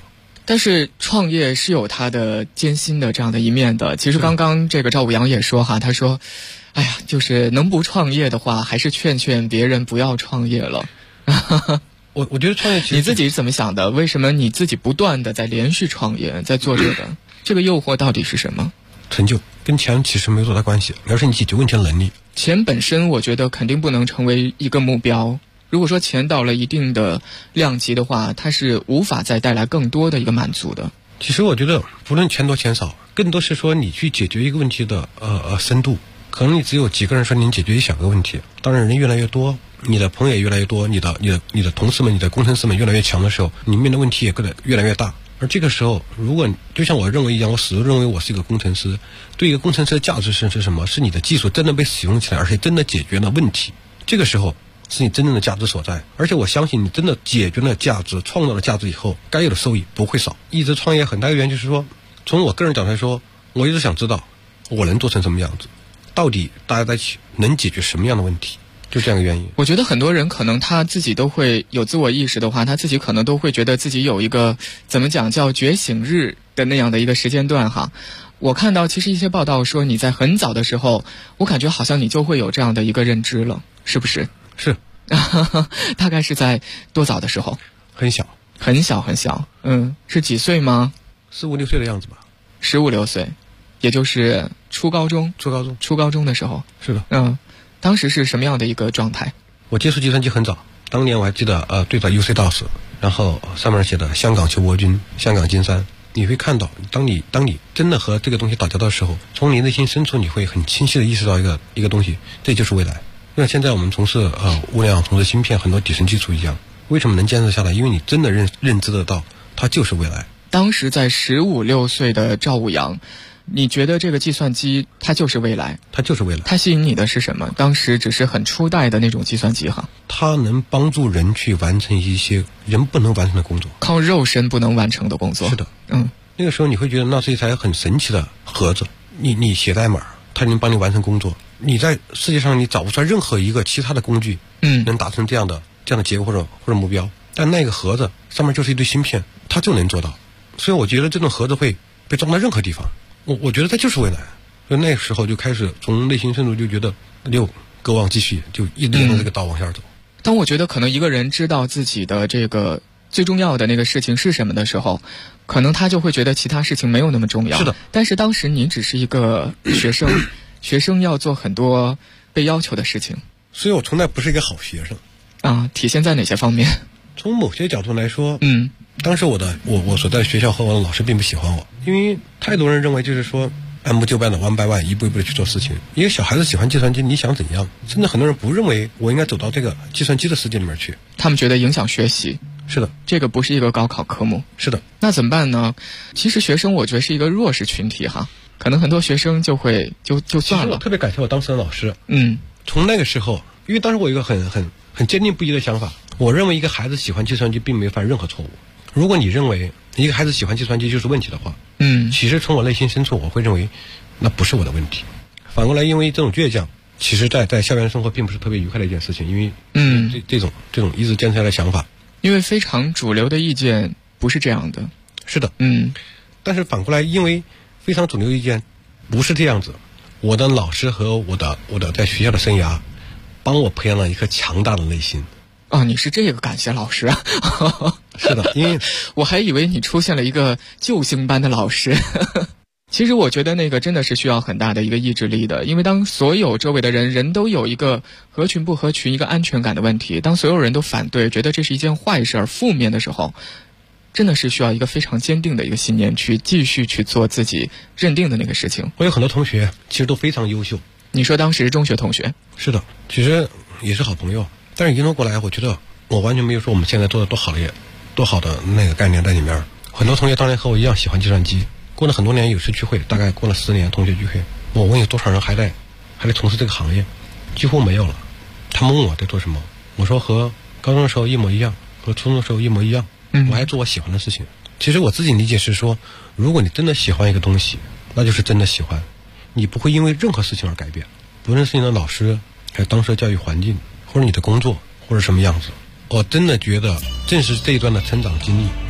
但是创业是有它的艰辛的这样的一面的。其实刚刚这个赵武阳也说哈，他说，哎呀，就是能不创业的话，还是劝劝别人不要创业了。 我觉得创业其实你自己是怎么想的？为什么你自己不断的在连续创业，在做这个？这个诱惑到底是什么？ 成就跟钱其实没有多大关系，而是你解决问题的能力。 钱本身我觉得肯定不能成为一个目标。如果说钱到了一定的量级的话，它是无法再带来更多的一个满足的。 其实我觉得不论钱多钱少，更多是说你去解决一个问题的深度。可能你只有几个人说你能解决一小个问题，当然人越来越多，你的朋友也越来越多，你的同事们、你的工程师们越来越强的时候，你面对的问题也越来越大。而这个时候，如果就像我认为一样，我始终认为我是一个工程师，对一个工程师的价值是什么？是你的技术真的被使用起来，而且真的解决了问题。这个时候是你真正的价值所在。而且我相信你真的解决了价值，创造了价值以后，该有的收益不会少。一直创业很大的原因就是说，从我个人角度来说，我一直想知道我能做成什么样子，到底大家在一起能解决什么样的问题，就这样一个原因。 我觉得很多人可能他自己都会有自我意识的话，他自己可能都会觉得自己有一个怎么讲叫觉醒日的那样的一个时间段哈。我看到其实一些报道说你在很早的时候，我感觉好像你就会有这样的一个认知了，是不是？ 是。 大概是在多早的时候？ 很小。 很小很小。是几岁吗 ？15、16岁的样子吧。 15、16岁，也就是初高中的时候。 是的。 当时是什么样的一个状态？ 我接触计算机很早，当年我还记得最早 UC DOS， 然后上面写的香港求国军、香港金山。你会看到，当你真的和这个东西打交道的时候，从你内心深处你会很清晰的意识到一个东西，这就是未来。就像现在我们从事物联网、从事芯片很多底层技术一样，为什么能坚持下来？因为你真的认知得到，它就是未来。 当时在15、16岁的赵武阳，你觉得这个计算机它就是未来？ 它就是未来。 它吸引你的是什么？当时只是很初代的那种计算机哈。 它能帮助人去完成一些人不能完成的工作， 靠肉身不能完成的工作。 是的。那个时候你会觉得那是一台很神奇的盒子，你写代码，它能帮你完成工作。你在世界上你找不出来任何一个其他的工具，能达成这样的结果或者目标。但那个盒子上面就是一堆芯片，它就能做到。所以我觉得这种盒子会被装在任何地方。我觉得它就是未来。所以那时候就开始从内心深处就觉得渴望继续，就一直沿着这个道往下走。 当我觉得可能一个人知道自己的这个最重要的那个事情是什么的时候，可能他就会觉得其他事情没有那么重要。 是的。 但是当时你只是一个学生，学生要做很多被要求的事情。 所以我从来不是一个好学生。 体现在哪些方面？ 从某些角度来说，当时我所在的学校和我的老师并不喜欢我，因为太多人认为就是说按部就班的 one by one 一步一步的去做事情。一个小孩子喜欢计算机，你想怎样？甚至很多人不认为我应该走到这个计算机的世界里面去， 他们觉得影响学习。 是的， 这个不是一个高考科目。 是的。 那怎么办呢？其实学生我觉得是一个弱势群体哈，可能很多学生就会就算了。 我特别感谢我当时的老师。从那个时候，因为当时我有一个很坚定不移的想法，我认为一个孩子喜欢计算机并没有犯任何错误。如果你认为一个孩子喜欢计算机就是问题的话，其实从我内心深处我会认为那不是我的问题。反过来，因为这种倔强，其实在校园生活并不是特别愉快的一件事情，因为这种一直坚持下来的想法。 因为非常主流的意见不是这样的。 是的。但是反过来，因为非常主流意见不是这样子，我的老师和我的在学校的生涯帮我培养了一颗强大的内心。 你是这个感谢老师啊？ 是的，因为我还以为你出现了一个救星般的老师。其实我觉得那个真的是需要很大的一个意志力的，因为当所有周围的人都有一个合群不合群、一个安全感的问题，当所有人都反对，觉得这是一件坏事而负面的时候，真的是需要一个非常坚定的一个信念去继续去做自己认定的那个事情。 我有很多同学其实都非常优秀。 你说当时中学同学？ 是的，其实也是好朋友。但是一路过来，我觉得我完全没有说我们现在做的多好的那个概念在里面。很多同学当年和我一样喜欢计算机，过了很多年有次聚会，大概过了10年同学聚会，我问有多少人还在从事这个行业，几乎没有了。他们问我在做什么，我说和高中的时候一模一样，和初中的时候一模一样，我还做我喜欢的事情。其实我自己理解是说，如果你真的喜欢一个东西，那就是真的喜欢，你不会因为任何事情而改变，不论是你的老师还有当时的教育环境，或者你的工作或者什么样子。我真的觉得正是这一段的成长经历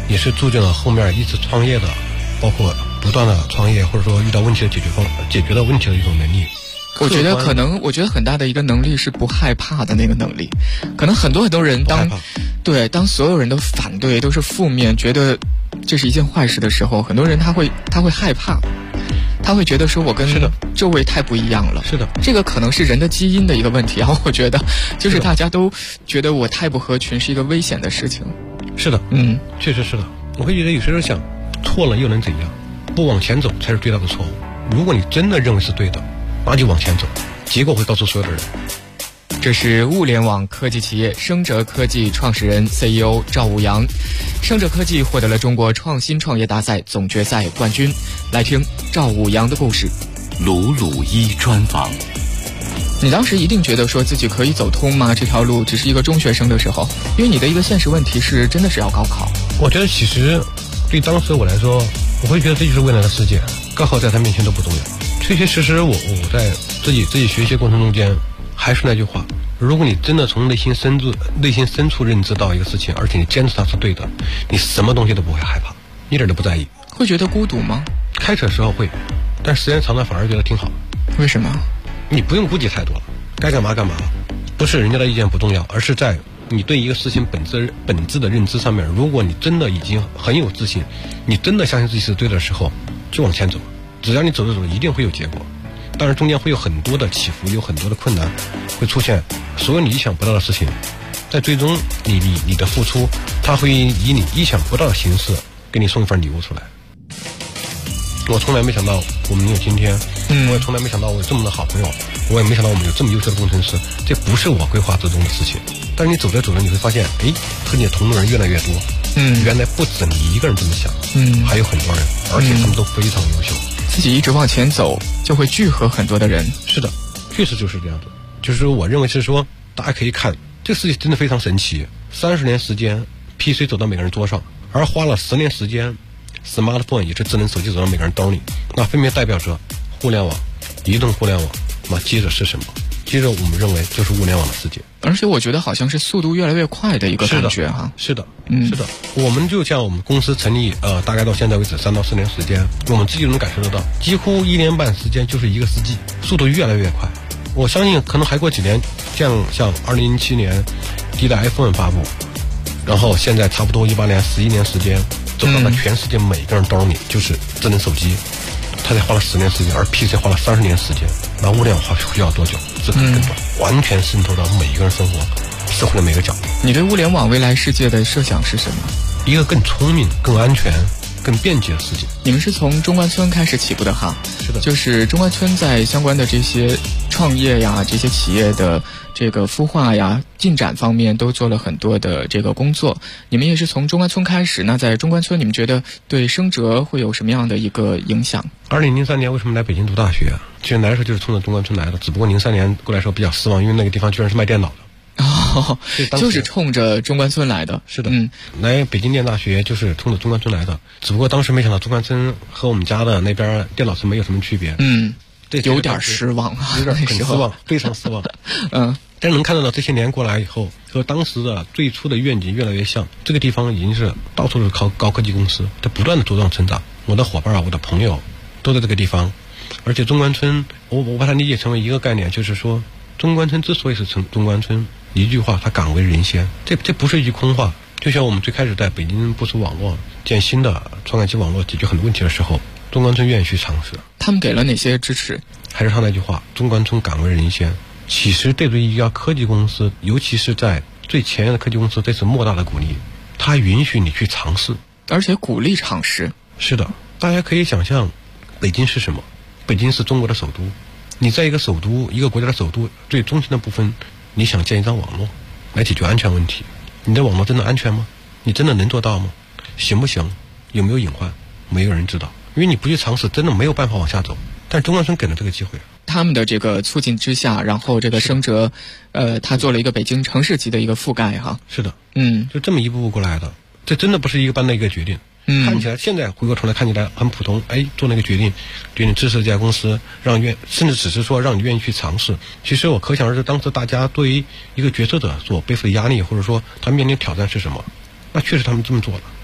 也是铸就了后面一直创业的，包括不断的创业或者说遇到问题的解决的问题的一种能力。 我觉得很大的一个能力是不害怕的那个能力。可能很多人当所有人都反对，都是负面，觉得这是一件坏事的时候，很多人他会害怕，他会觉得说我跟周围太不一样了。 是的， 这个可能是人的基因的一个问题啊。我觉得就是大家都觉得我太不合群是一个危险的事情。 是的，确实是的。我会觉得有时候想，错了又能怎样？不往前走才是最大的错误。如果你真的认为是对的，那就往前走，结果会告诉所有的人。 这是物联网科技企业生哲科技创始人 CEO 赵武阳。生哲科技获得了中国创新创业大赛总决赛冠军。来听赵武阳的故事。 鲁鲁一专访。 你当时一定觉得说自己可以走通吗？这条路只是一个中学生的时候，因为你的一个现实问题是真的是要高考。 我觉得其实对当时我来说，我会觉得这就是未来的世界，高考在他面前都不重要。确确实实我在自己学习过程中间，还是那句话，如果你真的从内心深处认知到一个事情，而且你坚持它是对的，你什么东西都不会害怕，一点都不在意。 会觉得孤独吗？ 开始的时候会，但时间长了反而觉得挺好。 为什么？ 你不用顾忌太多了，该干嘛干嘛，不是人家的意见不重要，而是在你对一个事情本质的认知上面，如果你真的已经很有自信，你真的相信自己是对的时候，就往前走。只要你走着走着，一定会有结果。当然中间会有很多的起伏，有很多的困难会出现，所有你意想不到的事情，在最终你的付出，它会以你意想不到的形式给你送一份礼物出来。我从来没想到我们有今天，我也从来没想到我有这么的好朋友，我也没想到我们有这么优秀的工程师，这不是我规划之中的事情。但是你走着走着，你会发现，和你的同路人越来越多。原来不止你一个人这么想，还有很多人，而且他们都非常优秀。 自己一直往前走，就会聚合很多的人。 是的，确实就是这样的。就是我认为是说，大家可以看这个事情真的非常神奇。30年时间 ，PC 走到每个人桌上，而花了10年时间 ，smartphone 也是智能手机走到每个人兜里，那分别代表着互联网、移动互联网。那接着是什么？接着我们认为就是物联网的世界。 而且我觉得好像是速度越来越快的一个感觉哈。 是的，是的。我们就像我们公司成立大概到现在为止3到4年时间，我们自己能感受得到，几乎1年半时间就是一个世纪，速度越来越快。我相信可能还过几年，像2007年第一代 iPhone 发布，然后现在差不多18年、11年时间，走到了全世界每个人兜里就是智能手机。它才花了10年时间，而 PC 花了30年时间。那物联网需要多久？这可能更短，完全渗透到每一个人生活、社会的每个角落。 你对物联网未来世界的设想是什么？ 一个更聪明、更安全、更便捷的世界。 你们是从中关村开始起步的哈？ 是的， 就是中关村在相关的这些创业呀、这些企业的这个孵化呀、进展方面都做了很多的这个工作。你们也是从中关村开始，那在中关村你们觉得对生哲会有什么样的一个影响 ？2003年为什么来北京读大学？其实来的时候就是冲着中关村来的，只不过03年过来时候比较失望，因为那个地方居然是卖电脑的。 就是冲着中关村来的。 是的，来北京电大学就是冲着中关村来的，只不过当时没想到中关村和我们家的那边电脑城没有什么区别。 有点失望啊， 有点很失望，非常失望。但能看到这些年过来以后，和当时的最初的愿景越来越像。这个地方已经是到处都是高科技公司，在不断的茁壮成长。我的伙伴我的朋友都在这个地方，而且中关村，我把它理解成为一个概念，就是说中关村之所以是中关村，一句话，它敢为人先。这不是一句空话。就像我们最开始在北京部署网络建新的传感器网络解决很多问题的时候，中关村愿意去尝试。 他们给了哪些支持？ 还是他那句话，中关村敢为人先。其实对于一家科技公司，尤其是在最前沿的科技公司，这是莫大的鼓励。它允许你去尝试， 而且鼓励尝试。 是的，大家可以想象，北京是什么？北京是中国的首都。你在一个首都，一个国家的首都最中心的部分，你想建一张网络来解决安全问题，你的网络真的安全吗？你真的能做到吗？行不行？有没有隐患？没有人知道，因为你不去尝试，真的没有办法往下走。但中关村给了这个机会， 他们的这个促进之下，然后这个生哲，他做了一个北京城市级的一个覆盖哈。 是的，就这么一步步过来的，这真的不是一般的一个决定。看起来现在回过头来看起来很普通，做那个决定支持这家公司，甚至只是说让你愿意去尝试。其实我可想而知，当时大家对于一个决策者所背负的压力，或者说他面临挑战是什么，那确实他们这么做了。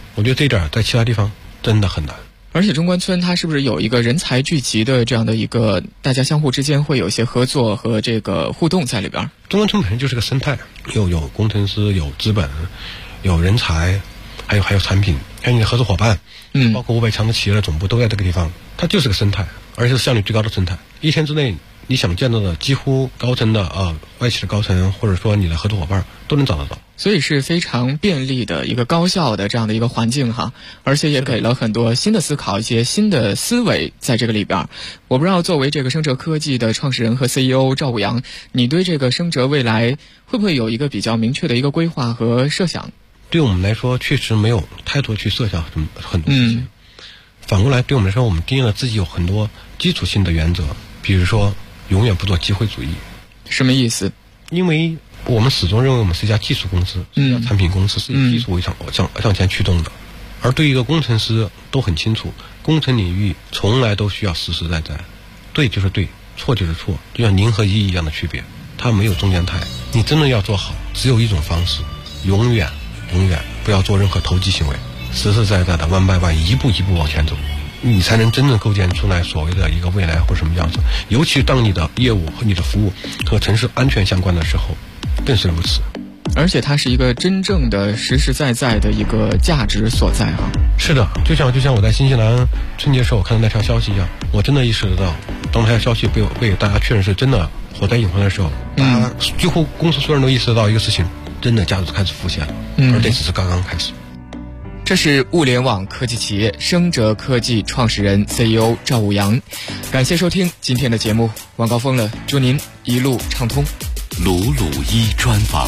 我觉得这一点在其他地方真的很难。 而且中关村它是不是有一个人才聚集的这样的一个，大家相互之间会有一些合作和这个互动在里边？ 中关村本身就是个生态，有工程师，有资本，有人才，还有产品，还有你的合作伙伴，包括500强的企业的总部都在这个地方，它就是个生态，而且是效率最高的生态。一天之内你想见到的几乎高层的外企的高层，或者说你的合作伙伴都能找得到。 所以是非常便利的一个高效的这样的一个环境哈，而且也给了很多新的思考，一些新的思维在这个里边。我不知道作为这个生哲科技的创始人和 CEO 赵武阳，你对这个生哲未来会不会有一个比较明确的一个规划和设想？ 对我们来说确实没有太多去设想很多事情。反过来对我们来说，我们定了自己有很多基础性的原则，比如说永远不做机会主义。 什么意思？ 因为我们始终认为我们是一家技术公司，是一家产品公司，是以技术为向前驱动的。而对于一个工程师都很清楚，工程领域从来都需要实实在在，对就是对，错就是错，就像0和1一样的区别，它没有中间态。你真的要做好，只有一种方式，永远不要做任何投机行为，实实在在的1 by 1一步一步往前走，你才能真正构建出来所谓的一个未来或什么样子。尤其当你的业务和你的服务和城市安全相关的时候，更是如此。 而且它是一个真正的实实在在的一个价值所在哈。 是的，就像我在新西兰春节时候我看到那条消息一样，我真的意识得到，当那条消息被大家确认是真的火灾隐患的时候，大家几乎公司所有人都意识到一个事情，真的价值开始浮现了，而这只是刚刚开始。 这是物联网科技企业生哲科技创始人 CEO 赵武阳。感谢收听今天的节目，晚高峰了，祝您一路畅通。 鲁鲁一专访。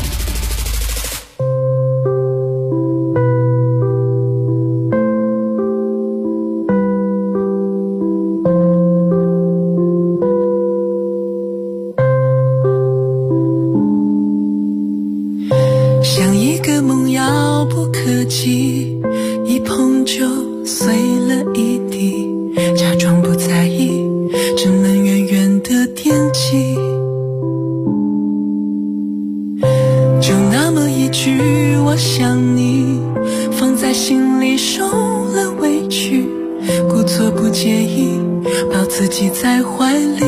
像一个梦遥不可及，一碰就碎了一地，假装不在意，只能远远地惦记。就那么一句我想你，放在心里受了委屈，故作不介意，抱自己在怀里。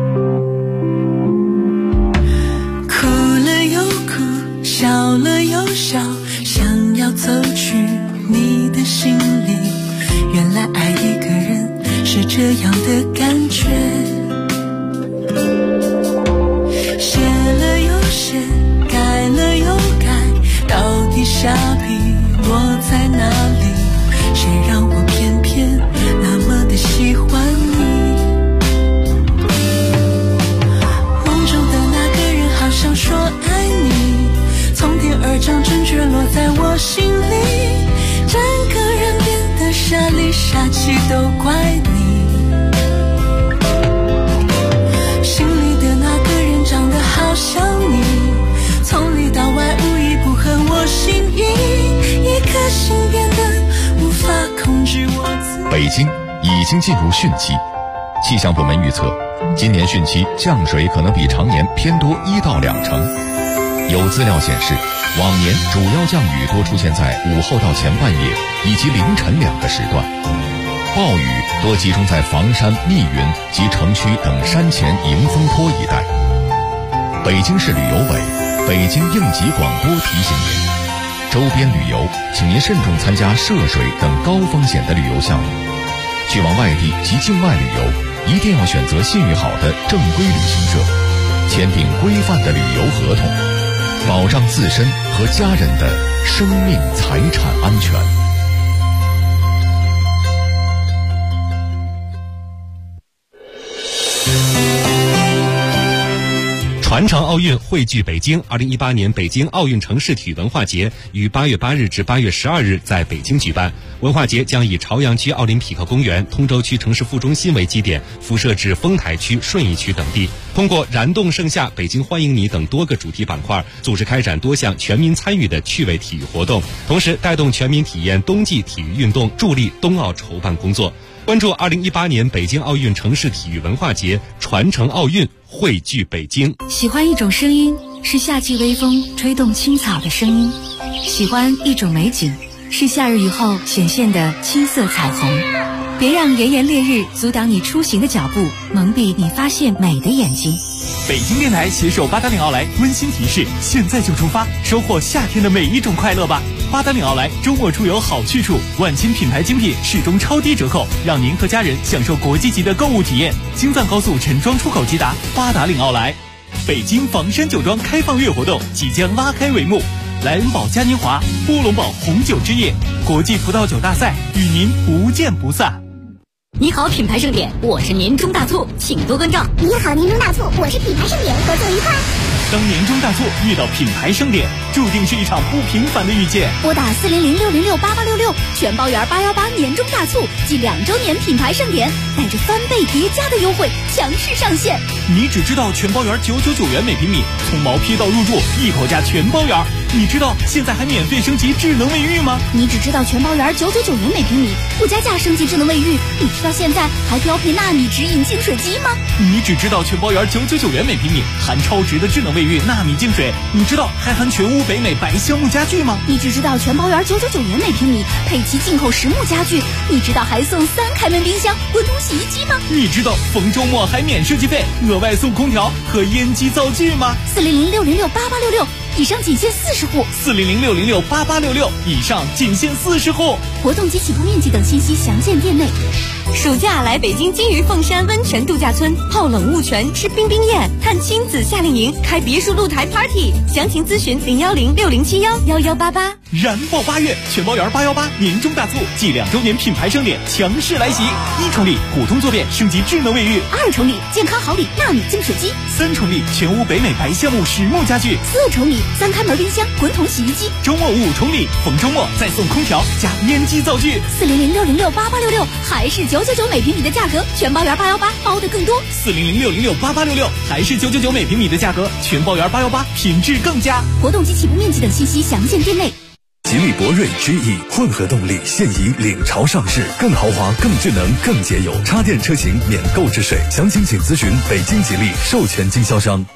哭了又哭，笑了又笑，想要走去你的心里。原来爱一个人是这样的感觉，写了又写，改了又改，到底下笔落在哪里？谁让我偏偏那么的喜欢你？梦中的那个人好像说爱你，从天而降，准确落在我心里，整个人变得傻里傻气，都怪你。心里的那个人长得好像你，从里到外无一不合我心意，一颗心变得无法控制我自己。 北京已经进入汛期，气象部门预测，今年汛期降水可能比常年偏多1到2成。有资料显示，往年主要降雨多出现在午后到前半夜以及凌晨2个时段，暴雨多集中在房山、密云及城区等山前迎风坡一带。北京市旅游委、北京应急广播提醒您，周边旅游请您慎重参加涉水等高风险的旅游项目。去往外地及境外旅游，一定要选择信誉好的正规旅行社，签订规范的旅游合同，保障自身和家人的生命财产安全。 传承奥运汇聚北京，2018年北京奥运城市体育文化节于8月8日至8月12日在北京举办。文化节将以朝阳区奥林匹克公园、通州区城市副中心为基点，辐射至丰台区、顺义区等地。通过燃动盛夏、北京欢迎你等多个主题板块，组织开展多项全民参与的趣味体育活动，同时带动全民体验冬季体育运动，助力冬奥筹办工作。关注2018年北京奥运城市体育文化节，传承奥运，汇聚北京。 喜欢一种声音，是夏季微风吹动青草的声音；喜欢一种美景， 是夏日雨后显现的青色彩虹。别让炎炎烈日阻挡你出行的脚步，蒙蔽你发现美的眼睛。 北京电台携手八达岭奥莱温馨提示：现在就出发，收获夏天的每一种快乐吧！八达岭奥莱周末出游好去处，万千品牌精品始终超低折扣，让您和家人享受国际级的购物体验。京藏高速陈庄出口直达八达岭奥莱。北京房山酒庄开放月活动即将拉开帷幕，莱恩堡嘉年华、波龙堡红酒之夜、国际葡萄酒大赛与您不见不散。 你好，品牌盛典，我是年终大促，请多关照。 你好，年终大促，我是品牌盛典，合作愉快。 当年终大促遇到品牌盛典，注定是一场不平凡的遇见。 拨打400-606-8866，全包圆818年终大促暨2周年品牌盛典，带着翻倍叠加的优惠强势上线。 你只知道全包圆999元每平米，从毛坯到入住一口价全包圆。你知道现在还免费升级智能卫浴吗？ 你只知道全包圆999元每平米，不加价升级智能卫浴。你知道现在还标配纳米直饮净水机吗？ 你只知道全包圆999元每平米，含超值的智能卫浴纳米净水。你知道还含全屋北美白橡木家具吗？ 你只知道全包圆999元每平米，配齐进口实木家具。你知道还送3开门冰箱、滚筒洗衣机吗？ 你知道逢周末还免设计费，额外送空调和烟机灶具吗 ？400-606-8866，以上仅限40户。 400-606-8866，以上仅限40户。 活动及起步面积等信息详见店内。 暑假来北京金鱼凤山温泉度假村，泡冷雾泉，吃冰冰宴，探亲子夏令营，开别墅露台 party， 详情咨询010-6071-1188。 燃爆8月，全包圆818年终大促暨2周年品牌盛典强势来袭！1重礼普通坐便升级智能卫浴 ，2重礼健康好礼纳米净水机 ，3重礼全屋北美白橡木实木家具 ，4重礼3开门冰箱、滚筒洗衣机。 周末5重礼，逢周末再送空调加烟机灶具。 400-606-8866，还是999每平米的价格，全包圆818包的更多。 400-606-8866，还是999每平米的价格，全包圆818品质更佳。 活动及起步面积等信息详见店内。 吉利博瑞 GE 混合动力现已领潮上市，更豪华、更智能、更节油，插电车型免购置税。详情请咨询北京吉利授权经销商。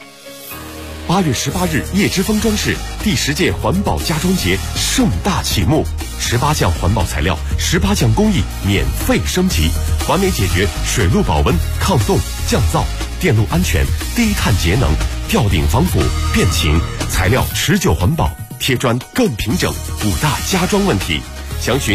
8月18日，叶之峰装饰第10届环保家装节盛大启幕，18项环保材料、18项工艺免费升级，完美解决水路保温、抗冻、降噪、电路安全、低碳节能、吊顶防腐、变形、材料持久环保、贴砖更平整5大家装问题。详询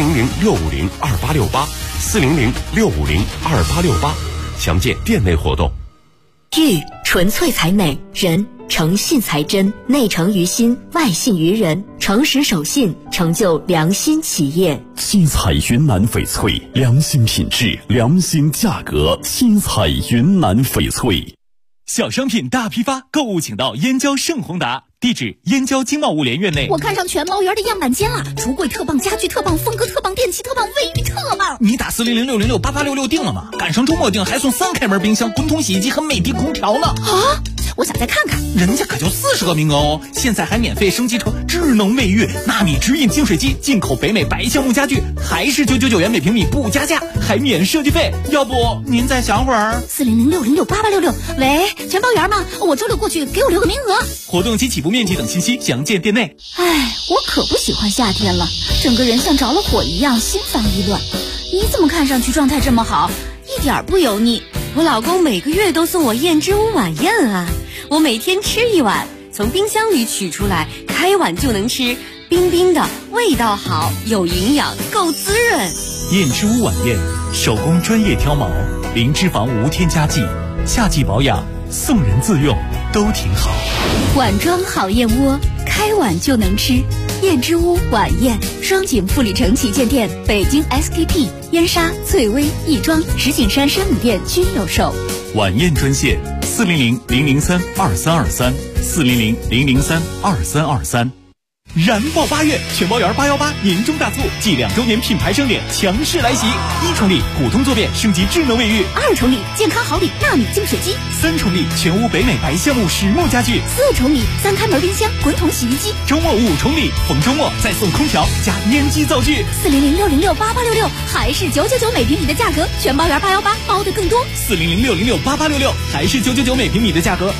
400-650-2868，400-650-2868，详见店内活动。 玉纯粹才美，人诚信才真，内诚于心，外信于人，诚实守信，成就良心企业。 新彩云南翡翠，良心品质，良心价格。新彩云南翡翠。 小商品大批发，购物请到燕郊盛宏达，地址燕郊经贸物联院内。 我看上全包圆的样板间了，橱柜特棒，家具特棒，风格特棒，电器特棒，卫浴特棒。 你打400-606-8866订了吗？赶上周末订还送3开门冰箱、滚筒洗衣机和美的空调呢。 啊！我想再看看， 人家可就40个名额哦！现在还免费升级成智能卫浴、纳米直饮净水机，进口北美白橡木家具，还是999元每平米不加价，还免设计费。要不您再想会儿 ？400-606-8866，喂，全包圆吗？我周六过去，给我留个名额。 活动及起步面积等信息详见店内。 哎，我可不喜欢夏天了，整个人像着了火一样，心烦意乱。你怎么看上去状态这么好，一点不油腻？ 我老公每个月都送我燕之屋晚宴啊，我每天吃1碗，从冰箱里取出来，开碗就能吃，冰冰的，味道好，有营养，够滋润。 燕之屋晚宴，手工专业挑毛，零脂肪无添加剂，夏季保养，送人自用都挺好。 碗装好燕窝，开碗就能吃。燕之屋晚宴，双井富里城旗舰店、北京 SKP、燕莎、翠微、亦庄、石景山山姆店均有售。 晚宴专线400-003-2323，400-003-2323。燃爆8月，全包圆818年终大促暨2周年品牌盛典强势来袭！1重礼普通坐便升级智能卫浴 ，2重礼健康好礼纳米净水机 ，3重礼全屋北美白橡木实木家具 ，4重礼3开门冰箱、滚筒洗衣机。 周末5重礼，逢周末再送空调加烟机灶具。 400-606-8866，还是999每平米的价格，全包圆818包的更多。 400-606-8866，还是999每平米的价格。